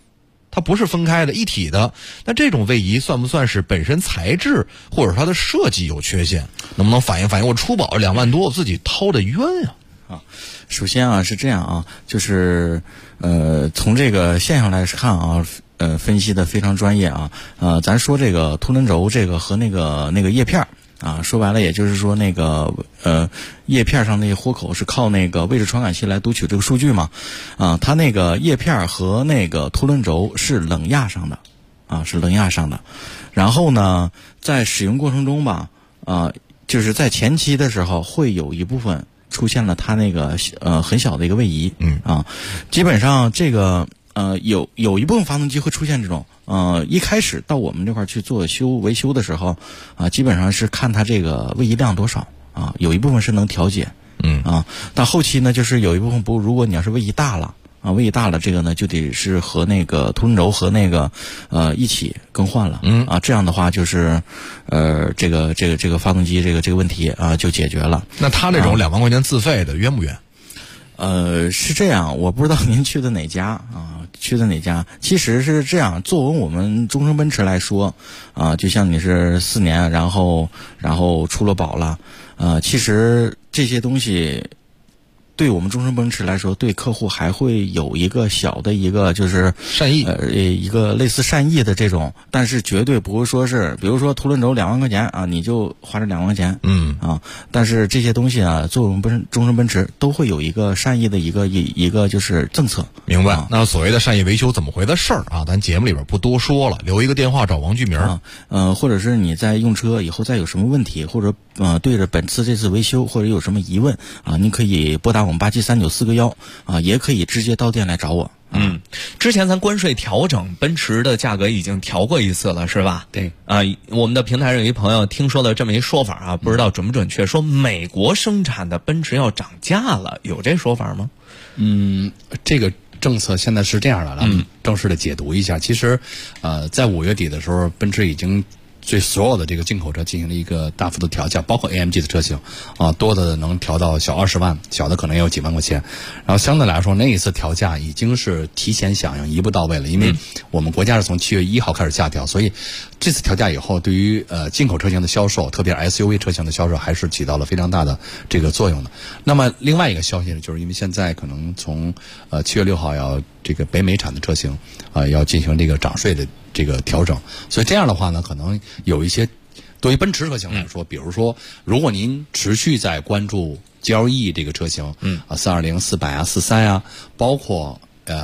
[SPEAKER 6] 它不是分开的一体的。那这种位移算不算是本身材质或者它的设计有缺陷？能不能反映我出保2万多，我自己掏的冤啊？
[SPEAKER 12] 首先啊是这样啊，就是从这个现象来看啊，分析的非常专业啊。咱说这个凸轮轴这个和那个叶片啊，说白了也就是说那个叶片上那些豁口是靠那个位置传感器来读取这个数据嘛。它那个叶片和那个凸轮轴是冷压上的啊，是冷压上的。然后呢，在使用过程中吧，就是在前期的时候会有一部分出现了它那个很小的一个位移，基本上这个有一部分发动机会出现这种，一开始到我们这块去做维修的时候，基本上是看它这个位移量多少啊，有一部分是能调节，到后期呢，就是有一部分如果你要是位移大了。位移大了，这个呢就得是和那个凸轮轴和那个一起更换了，这样的话就是这个发动机这个问题就解决了。
[SPEAKER 6] 那他这种2万块钱自费的冤不冤？
[SPEAKER 12] 是这样，我不知道您去的哪家啊？去的哪家？其实是这样，作为我们中升奔驰来说，就像你是4年，然后出了保了，其实这些东西。对我们中升奔驰来说，对客户还会有一个小的一个就是
[SPEAKER 6] 善意，
[SPEAKER 12] 一个类似善意的这种，但是绝对不会说是，比如说凸轮轴2万块钱啊，你就花这2万块钱，但是这些东西啊，作为我们中升奔驰都会有一个善意的一个就是政策。
[SPEAKER 6] 明白。那所谓的善意维修怎么回的事儿啊？咱节目里边不多说了，留一个电话找王居明。
[SPEAKER 12] 或者是你在用车以后再有什么问题，或者对着本次这次维修或者有什么疑问啊，您可以拨打我们873941啊，也可以直接到店来找我。
[SPEAKER 9] 之前咱关税调整，奔驰的价格已经调过一次了，是吧？
[SPEAKER 12] 对
[SPEAKER 9] 我们的平台上有一朋友听说了这么一说法啊，不知道准不准确，说美国生产的奔驰要涨价了，有这说法吗？
[SPEAKER 14] 这个政策现在是这样的，咱们正式的解读一下。其实，在5月底的时候，奔驰已经对所有的这个进口车进行了一个大幅度调价，包括 AMG 的车型多的能调到小20万，小的可能也有几万块钱。然后相对来说，那一次调价已经是提前响应，一步到位了。因为我们国家是从7月1号开始下调，所以这次调价以后，对于进口车型的销售，特别是 SUV 车型的销售，还是起到了非常大的这个作用的。那么另外一个消息呢，就是因为现在可能从7月6号要这个北美产的车型要进行这个涨税的这个调整，所以这样的话呢，可能有一些对于奔驰车型来说，比如说，如果您持续在关注 GLE 这个车型，420、400、43包括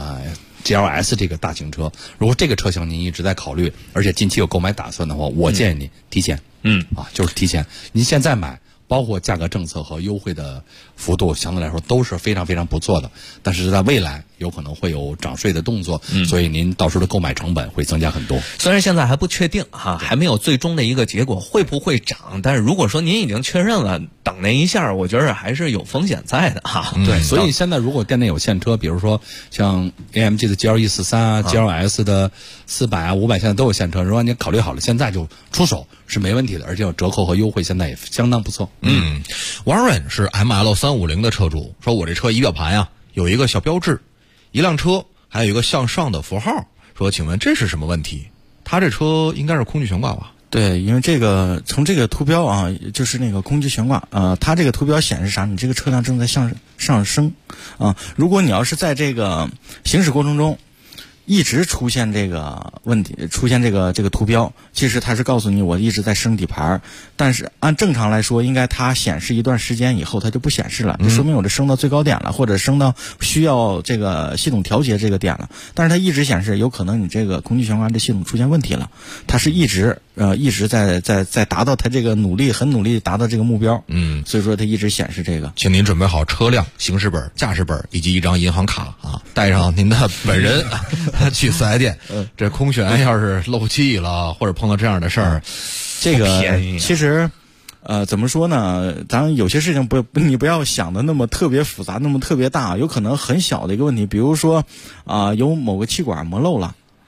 [SPEAKER 14] GLS 这个大型车，如果这个车型您一直在考虑，而且近期有购买打算的话，我建议您提前，就是提前，您现在买。包括价格政策和优惠的幅度相对来说都是非常非常不错的，但是在未来有可能会有涨税的动作，所以您到时候的购买成本会增加很多。
[SPEAKER 9] 虽然现在还不确定还没有最终的一个结果会不会涨，但是如果说您已经确认了，等那一下我觉得还是有风险在的
[SPEAKER 14] 对，所以现在如果店内有现车，比如说像 AMG 的 GLE 43、GLS 的400、500，现在都有现车，如果您考虑好了，现在就出手是没问题的，而且有折扣和优惠，现在也相当不错。
[SPEAKER 6] Warren 是 ML350的车主，说我这车仪表盘有一个小标志，一辆车还有一个向上的符号，说请问这是什么问题？他这车应该是空气悬挂吧？
[SPEAKER 12] 对，因为这个从这个图标就是那个空气悬挂它这个图标显示啥？你这个车辆正在上升如果你要是在这个行驶过程中一直出现这个问题，出现这个图标，其实它是告诉你我一直在升底盘，但是按正常来说，应该它显示一段时间以后它就不显示了，就说明我这升到最高点了，或者升到需要这个系统调节这个点了。但是它一直显示，有可能你这个空气悬挂这系统出现问题了，它是一直在达到它这个很努力达到这个目标。所以说它一直显示这个。
[SPEAKER 6] 请您准备好车辆、行驶本、驾驶本以及一张银行卡带上您的本人。去4S店，这空悬要是漏气了，或者碰到这样的事儿，
[SPEAKER 12] 这个其实，怎么说呢？咱有些事情你不要想的那么特别复杂，那么特别大，有可能很小的一个问题，比如说有某个气管磨漏了。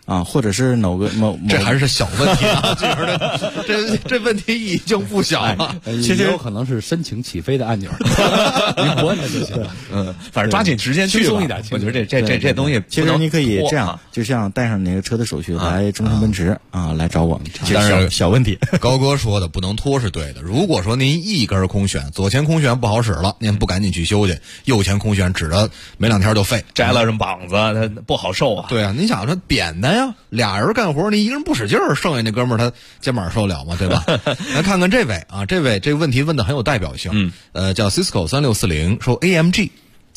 [SPEAKER 12] 啊，或者是某
[SPEAKER 6] 这还是小问题啊，这问题已经不小了。
[SPEAKER 14] 其实有可能是申请起飞的按钮，您不按它就行了。
[SPEAKER 9] 反正抓紧时间去吧，
[SPEAKER 14] 轻松一点。
[SPEAKER 9] 我觉得这东西，
[SPEAKER 12] 其实你可以这样，就像带上那个车的手续来中山奔驰来找我们。
[SPEAKER 6] 但是
[SPEAKER 12] 小问题，
[SPEAKER 6] 高哥说的不能拖是对的。如果说您一根空悬，左前空悬不好使了，您不赶紧去修去，右前空悬指着没2天就废，
[SPEAKER 9] 摘了上膀子，它不好受啊。
[SPEAKER 6] 对啊，您想说扁担呀，俩人干活，你一个人不使劲儿，剩下那哥们儿他肩膀受了吗？对吧？来看看这位啊，这个问题问的很有代表性。叫 Cisco 3640说 AMG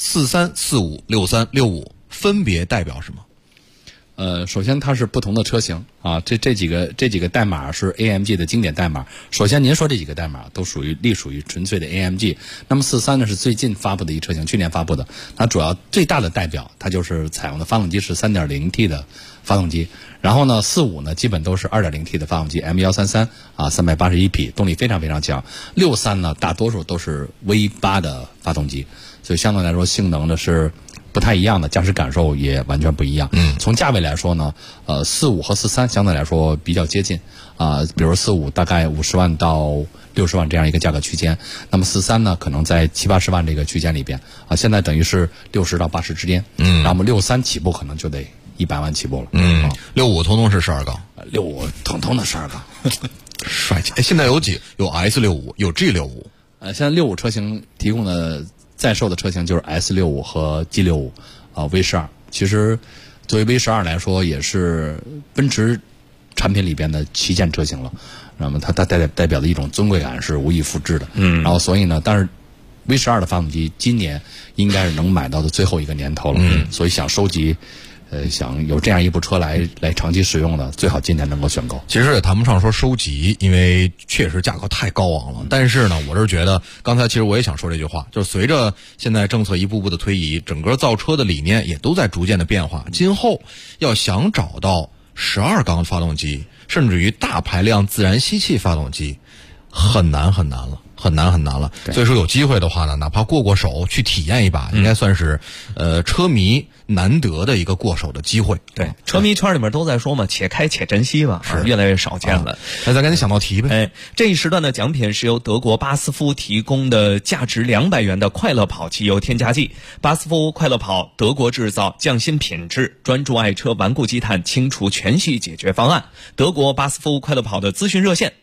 [SPEAKER 6] 43、45、63、65分别代表什么？
[SPEAKER 14] 首先它是不同的车型啊，这几个代码是 AMG 的经典代码。首先您说这几个代码都隶属于纯粹的 AMG。那么43呢是最近发布的一车型，去年发布的，它主要最大的代表它就是采用的发动机是 3.0T 的发动机。然后呢45呢基本都是 2.0T 的发动机 M133 啊，381匹，动力非常非常强。63呢大多数都是 V8 的发动机，所以相对来说性能的是不太一样的，驾驶感受也完全不一样。从价位来说呢，45和43相对来说比较接近啊，比如45大概50万到60万这样一个价格区间，那么43呢可能在70、80万这个区间里边啊，现在等于是60到80之间。那么63起步可能就得100万起步了。
[SPEAKER 6] 65通通是12缸
[SPEAKER 14] ，65通通的12缸，
[SPEAKER 6] 帅气。现在有S65，有 G65。
[SPEAKER 14] 现在65车型提供的在售的车型就是 S65 和 G65 V12。其实作为 V12 来说，也是奔驰产品里边的旗舰车型了。那么它代表的一种尊贵感是无以复制的。然后所以呢，但是 V12 的发动机今年应该是能买到的最后一个年头了。所以想收集。想有这样一部车来长期使用的，最好今年能够选购。
[SPEAKER 6] 其实也谈不上说收集，因为确实价格太高昂了。但是呢，我是觉得，刚才其实我也想说这句话，就是随着现在政策一步步的推移，整个造车的理念也都在逐渐的变化。今后要想找到12缸发动机，甚至于大排量自然吸气发动机，很难了。所以说有机会的话呢，哪怕过手去体验一把，应该算是车迷难得的一个过手的机会。
[SPEAKER 9] 对，车迷圈里面都在说嘛，且开且珍惜吧，越来越少见了。
[SPEAKER 6] 那咱赶紧想道题呗。
[SPEAKER 9] 这一时段的奖品是由德国巴斯夫提供的价值200元的快乐跑汽油添加剂。巴斯夫快乐跑，德国制造，降新品质，专注爱车顽固积碳清除全系解决方案。德国巴斯夫快乐跑的咨询热线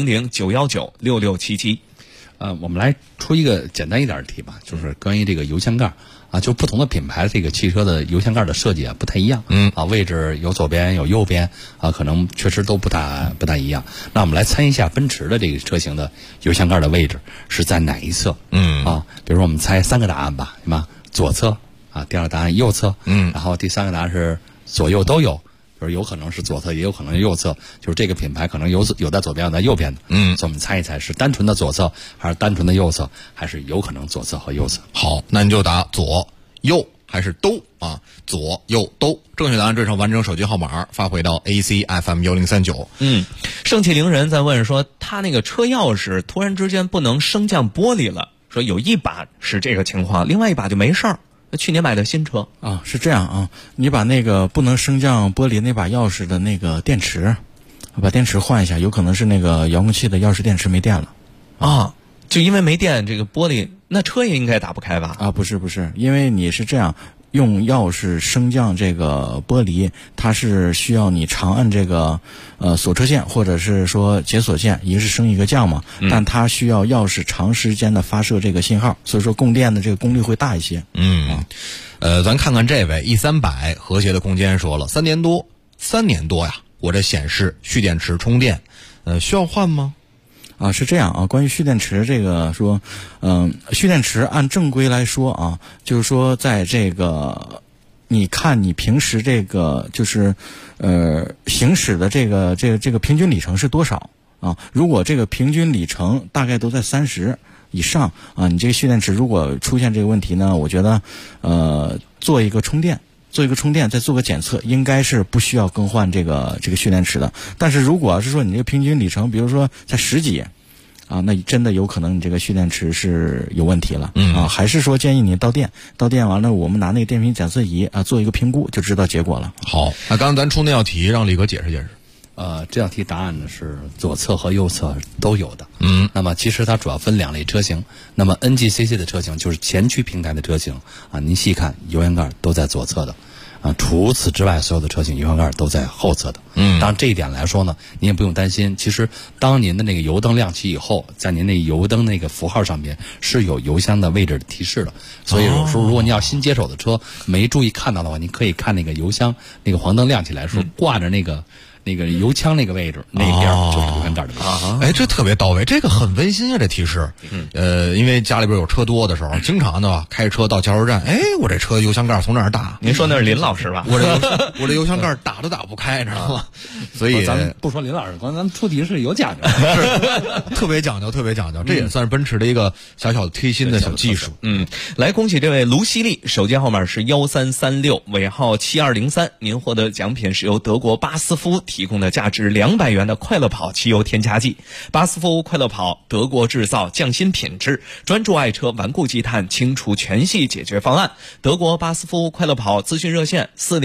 [SPEAKER 9] 400-919-6677。
[SPEAKER 14] 我们来出一个简单一点的题吧，就是关于这个油箱盖啊，就不同的品牌这个汽车的油箱盖的设计不太一样。位置有左边有右边啊，可能确实都不大一样。那我们来猜一下奔驰的这个车型的油箱盖的位置是在哪一侧？比如说我们猜3个答案吧，对吗？左侧啊，第2个答案右侧，然后第3个答案是左右都有。就是有可能是左侧，也有可能是右侧，就是这个品牌可能有在左边，有在右边的。所以我们猜一猜是单纯的左侧，还是单纯的右侧，还是有可能左侧和右侧？
[SPEAKER 6] 好，那你就答左右还是都啊？左右都。正确答案缀上完整手机号码发回到 ACFM1039。
[SPEAKER 9] 盛气凌人在问说，他那个车钥匙突然之间不能升降玻璃了，说有一把是这个情况，另外一把就没事儿。去年买的新车
[SPEAKER 12] 啊，是这样啊，你把那个不能升降玻璃那把钥匙的那个电池，把电池换一下，有可能是那个遥控器的钥匙电池没电了
[SPEAKER 9] 啊，就因为没电，这个玻璃那车也应该打不开吧？
[SPEAKER 12] 啊，不是，因为你是这样。用钥匙升降这个玻璃，它是需要你长按这个锁车键或者是说解锁键，一个是升一个降嘛，但它需要钥匙长时间的发射这个信号，所以说供电的这个功率会大一些。
[SPEAKER 6] 咱看看这位 E300和谐的空间说了3年多呀，我这显示蓄电池充电，需要换吗？
[SPEAKER 12] 啊，是这样啊。关于蓄电池这个说，蓄电池按正规来说啊，就是说在这个，你看你平时这个就是行驶的这个平均里程是多少啊？如果这个平均里程大概都在30以上啊，你这个蓄电池如果出现这个问题呢，我觉得做一个充电，再做个检测，应该是不需要更换这个蓄电池的。但是如果是说你这个平均里程，比如说在10几啊，那真的有可能你这个蓄电池是有问题了。还是说建议你到店完了，我们拿那个电瓶检测仪啊做一个评估，就知道结果了。
[SPEAKER 6] 好，那刚才咱出那道题，让李哥解释解释。
[SPEAKER 14] 这道题答案呢是左侧和右侧都有的。那么其实它主要分2类车型。那么 NGCC 的车型就是前驱平台的车型啊，您细看油箱盖都在左侧的。除此之外，所有的车型油箱盖都在后侧的。当然这一点来说呢，您也不用担心。其实当您的那个油灯亮起以后，在您那油灯那个符号上面是有油箱的位置的提示的。所以有时候如果您要新接手的车没注意看到的话，您可以看那个油箱那个黄灯亮起来说挂着那个油枪那个位置那边就是油箱盖的位置。
[SPEAKER 6] 哎，这特别到位，这个很温馨啊，这提示。因为家里边有车多的时候，经常的开车到加油站，哎，我这车油箱盖从哪儿打？
[SPEAKER 9] 您说那是林老师吧？
[SPEAKER 6] 我这油箱盖打都打不开，知道吗？所以
[SPEAKER 14] 咱不说林老师，咱们出题是有讲究，
[SPEAKER 6] 特别讲究，特别讲究。这也算是奔驰的一个小小的贴心的小技术。
[SPEAKER 9] 来恭喜这位卢西丽，手机号码是1336，尾号7203，您获得奖品是由德国巴斯夫提供的价值200元的快乐跑汽油添加剂。巴斯夫快乐跑，德国制造，匠心品质，专注爱车顽固积碳清除全系解决方案。德国巴斯夫快乐跑咨询热线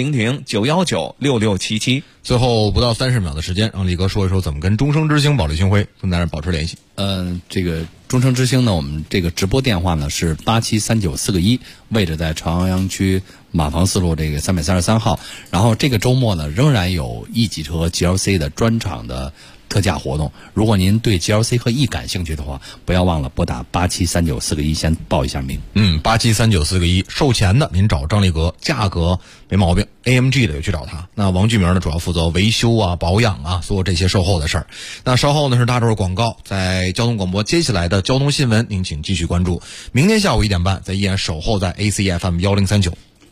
[SPEAKER 9] 400-919-6677。
[SPEAKER 6] 最后不到30秒的时间，让李哥说一说怎么跟终生之星保利星辉跟大家保持联系。
[SPEAKER 14] 这个终生之星呢，我们这个直播电话呢是873941，位置在朝阳区马房四路这个333号。然后这个周末呢，仍然有 E 级车和 GLC 的专场的特价活动。如果您对 GLC 和 E 感兴趣的话，不要忘了拨打873941先报一下名。
[SPEAKER 6] 873941，售前的您找张立格，价格没毛病。AMG 的就去找他。那王巨明呢，主要负责维修啊、保养啊，所有这些售后的事儿。那稍后呢是大洲的广告，在交通广播接下来的交通新闻，您请继续关注。明天下午1点半，依然守候在 ACFM 1039。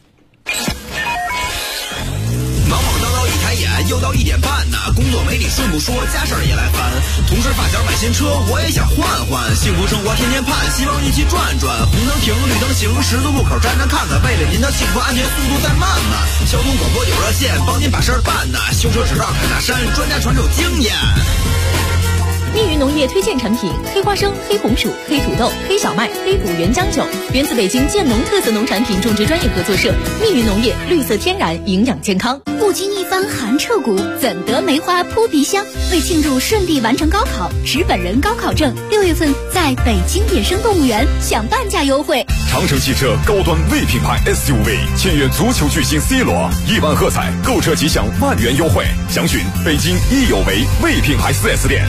[SPEAKER 5] 又到1点半呢，工作没理顺不说，家事儿也来烦。同事发小买新车，我也想换换。幸福生活天天盼，希望一起转转。红灯停，绿灯行，十字路口站站看看，为了您的幸福安全，速度再慢慢。交通广播有热线，帮您把事儿办呢。修车执照开大山，专家传授经验。
[SPEAKER 13] 密云农业推荐产品：黑花生、黑红薯、黑土豆、黑小麦、黑谷原浆酒，源自北京建农特色农产品种植专业合作社。密云农业，绿色天然，营养健康。不经一番寒彻骨，怎得梅花扑鼻香？为庆祝顺利完成高考，持本人高考证，6月份在北京野生动物园享半价优惠。
[SPEAKER 23] 长城汽车高端 V 品牌 SUV 签约足球巨星 C 罗，1万喝彩，购车即享万元优惠。详询北京益有为 V 品牌 4S 店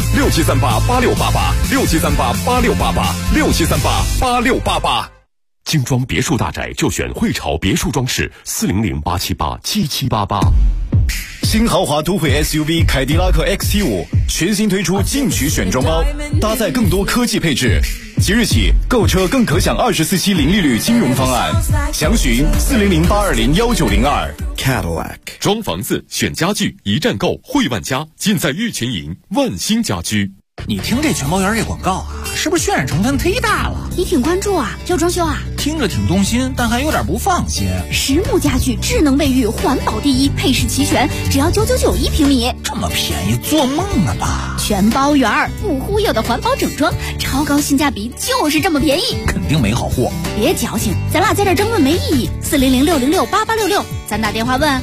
[SPEAKER 23] ，67388688，67388688，67388688。
[SPEAKER 11] 精装别墅大宅就选汇潮别墅装饰，400-878-7788。
[SPEAKER 23] 新豪华都会 SUV 凯迪拉克 XT5 全新推出进取选装包，搭载更多科技配置。即日起购车更可享24期零利率金融方案，详询400-820-1902。
[SPEAKER 11] Cadillac 装房子选家具一站购汇万家，尽在玉群营万兴家居。
[SPEAKER 24] 你听这全包园这广告啊，是不是渲染成分忒大了？
[SPEAKER 13] 你挺关注啊，要装修啊？
[SPEAKER 24] 听着挺动心，但还有点不放心。
[SPEAKER 13] 实木家具，智能卫浴，环保第一，配饰齐全，只要999一平米。
[SPEAKER 24] 这么便宜，做梦了吧？
[SPEAKER 13] 全包园不忽悠的环保整装，超高性价比，就是这么便宜。
[SPEAKER 24] 肯定没好货。
[SPEAKER 13] 别矫情，咱俩在这争论没意义。400-606-8866，咱打电话问。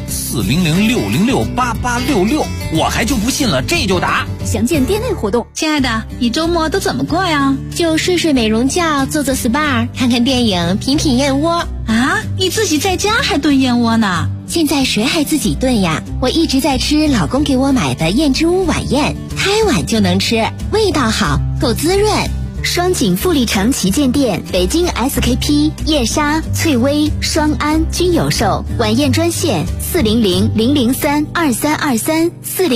[SPEAKER 24] 400-606-8866，我还就不信了，这就打。
[SPEAKER 13] 详见店内活动。
[SPEAKER 1] 亲爱的，你周末都怎么过呀？就睡睡美容觉，做做 SPA， 看看电影，品品燕窝。 啊，你自己在家还炖燕窝呢？现在谁还自己炖呀？我一直在吃老公给我买的燕之屋晚宴，开碗就能吃，味道好，够滋润。
[SPEAKER 16] 双井富力城旗舰店、北京 SKP、叶莎、翠微、双安均有售。晚宴专线400-003-2323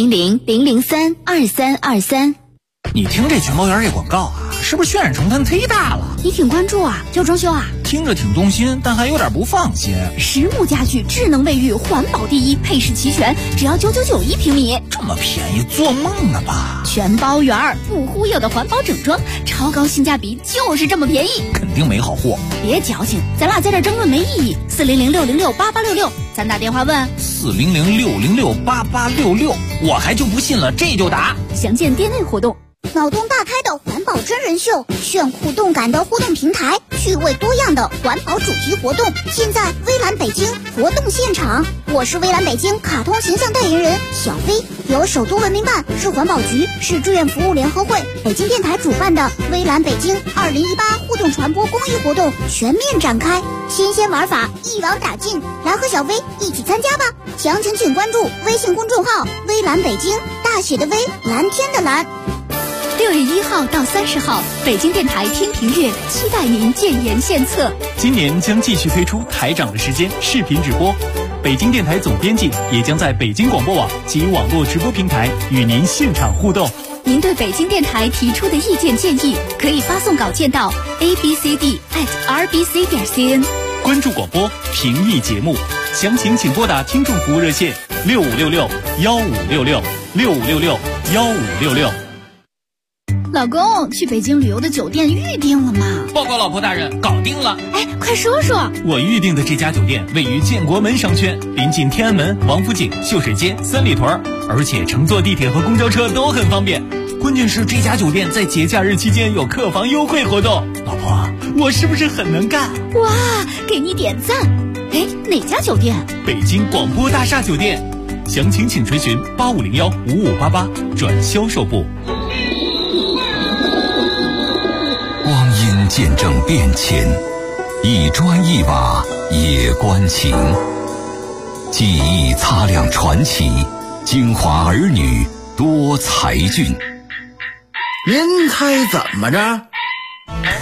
[SPEAKER 16] 400-003-2323。
[SPEAKER 24] 你听这全包园这广告啊，是不是渲染成分忒大了？
[SPEAKER 13] 你挺关注啊，要装修啊？
[SPEAKER 24] 听着挺动心，但还有点不放心。
[SPEAKER 13] 实木家具，智能卫浴，环保第一，配饰齐全，只要999一平米。
[SPEAKER 24] 这么便宜，做梦了吧？
[SPEAKER 13] 全包园不忽悠的环保整装，超高性价比，就是这么便宜。
[SPEAKER 24] 肯定没好货。
[SPEAKER 13] 别矫情，咱俩在这争论没意义。400-606-8866，咱打电话问。
[SPEAKER 24] 400-606-8866，我还就不信了，这就打。
[SPEAKER 13] 详见店内活动。
[SPEAKER 8] 脑洞大开的环保真人秀，炫酷动感的互动平台，趣味多样的环保主题活动，现在微蓝北京活动现场。我是微蓝北京卡通形象代言人小飞，由首都文明办、市环保局、市志愿服务联合会、北京电台主办的微蓝北京2018互动传播公益活动全面展开，新鲜玩法一网打尽，来和小飞一起参加吧！详情请关注微信公众号微蓝北京，大写的微，蓝天的蓝。
[SPEAKER 13] 6月1号到30号，北京电台听评月期待您建言献策。
[SPEAKER 26] 今年将继续推出台长的时间视频直播，北京电台总编辑也将在北京广播网及网络直播平台与您现场互动。
[SPEAKER 13] 您对北京电台提出的意见建议，可以发送稿件到 abcd@rbc.cn。
[SPEAKER 26] 关注广播，评议节目，详情请拨打听众服务热线6566-1566，6566-1566。
[SPEAKER 15] 老公，去北京旅游的酒店预定了吗？
[SPEAKER 24] 报告老婆大人，搞定了。
[SPEAKER 15] 哎，快说说。
[SPEAKER 26] 我预定的这家酒店位于建国门商圈，临近天安门、王府井、秀水街、三里屯，而且乘坐地铁和公交车都很方便。关键是这家酒店在节假日期间有客房优惠活动。老婆，我是不是很能干？
[SPEAKER 15] 哇，给你点赞。哎，哪家酒店？
[SPEAKER 26] 北京广播大厦酒店。详情请垂询8501-5588转销售部。
[SPEAKER 19] 光阴见证变迁，一砖一瓦也关情。记忆擦亮传奇，京华儿女多才俊。
[SPEAKER 17] 您猜怎么着？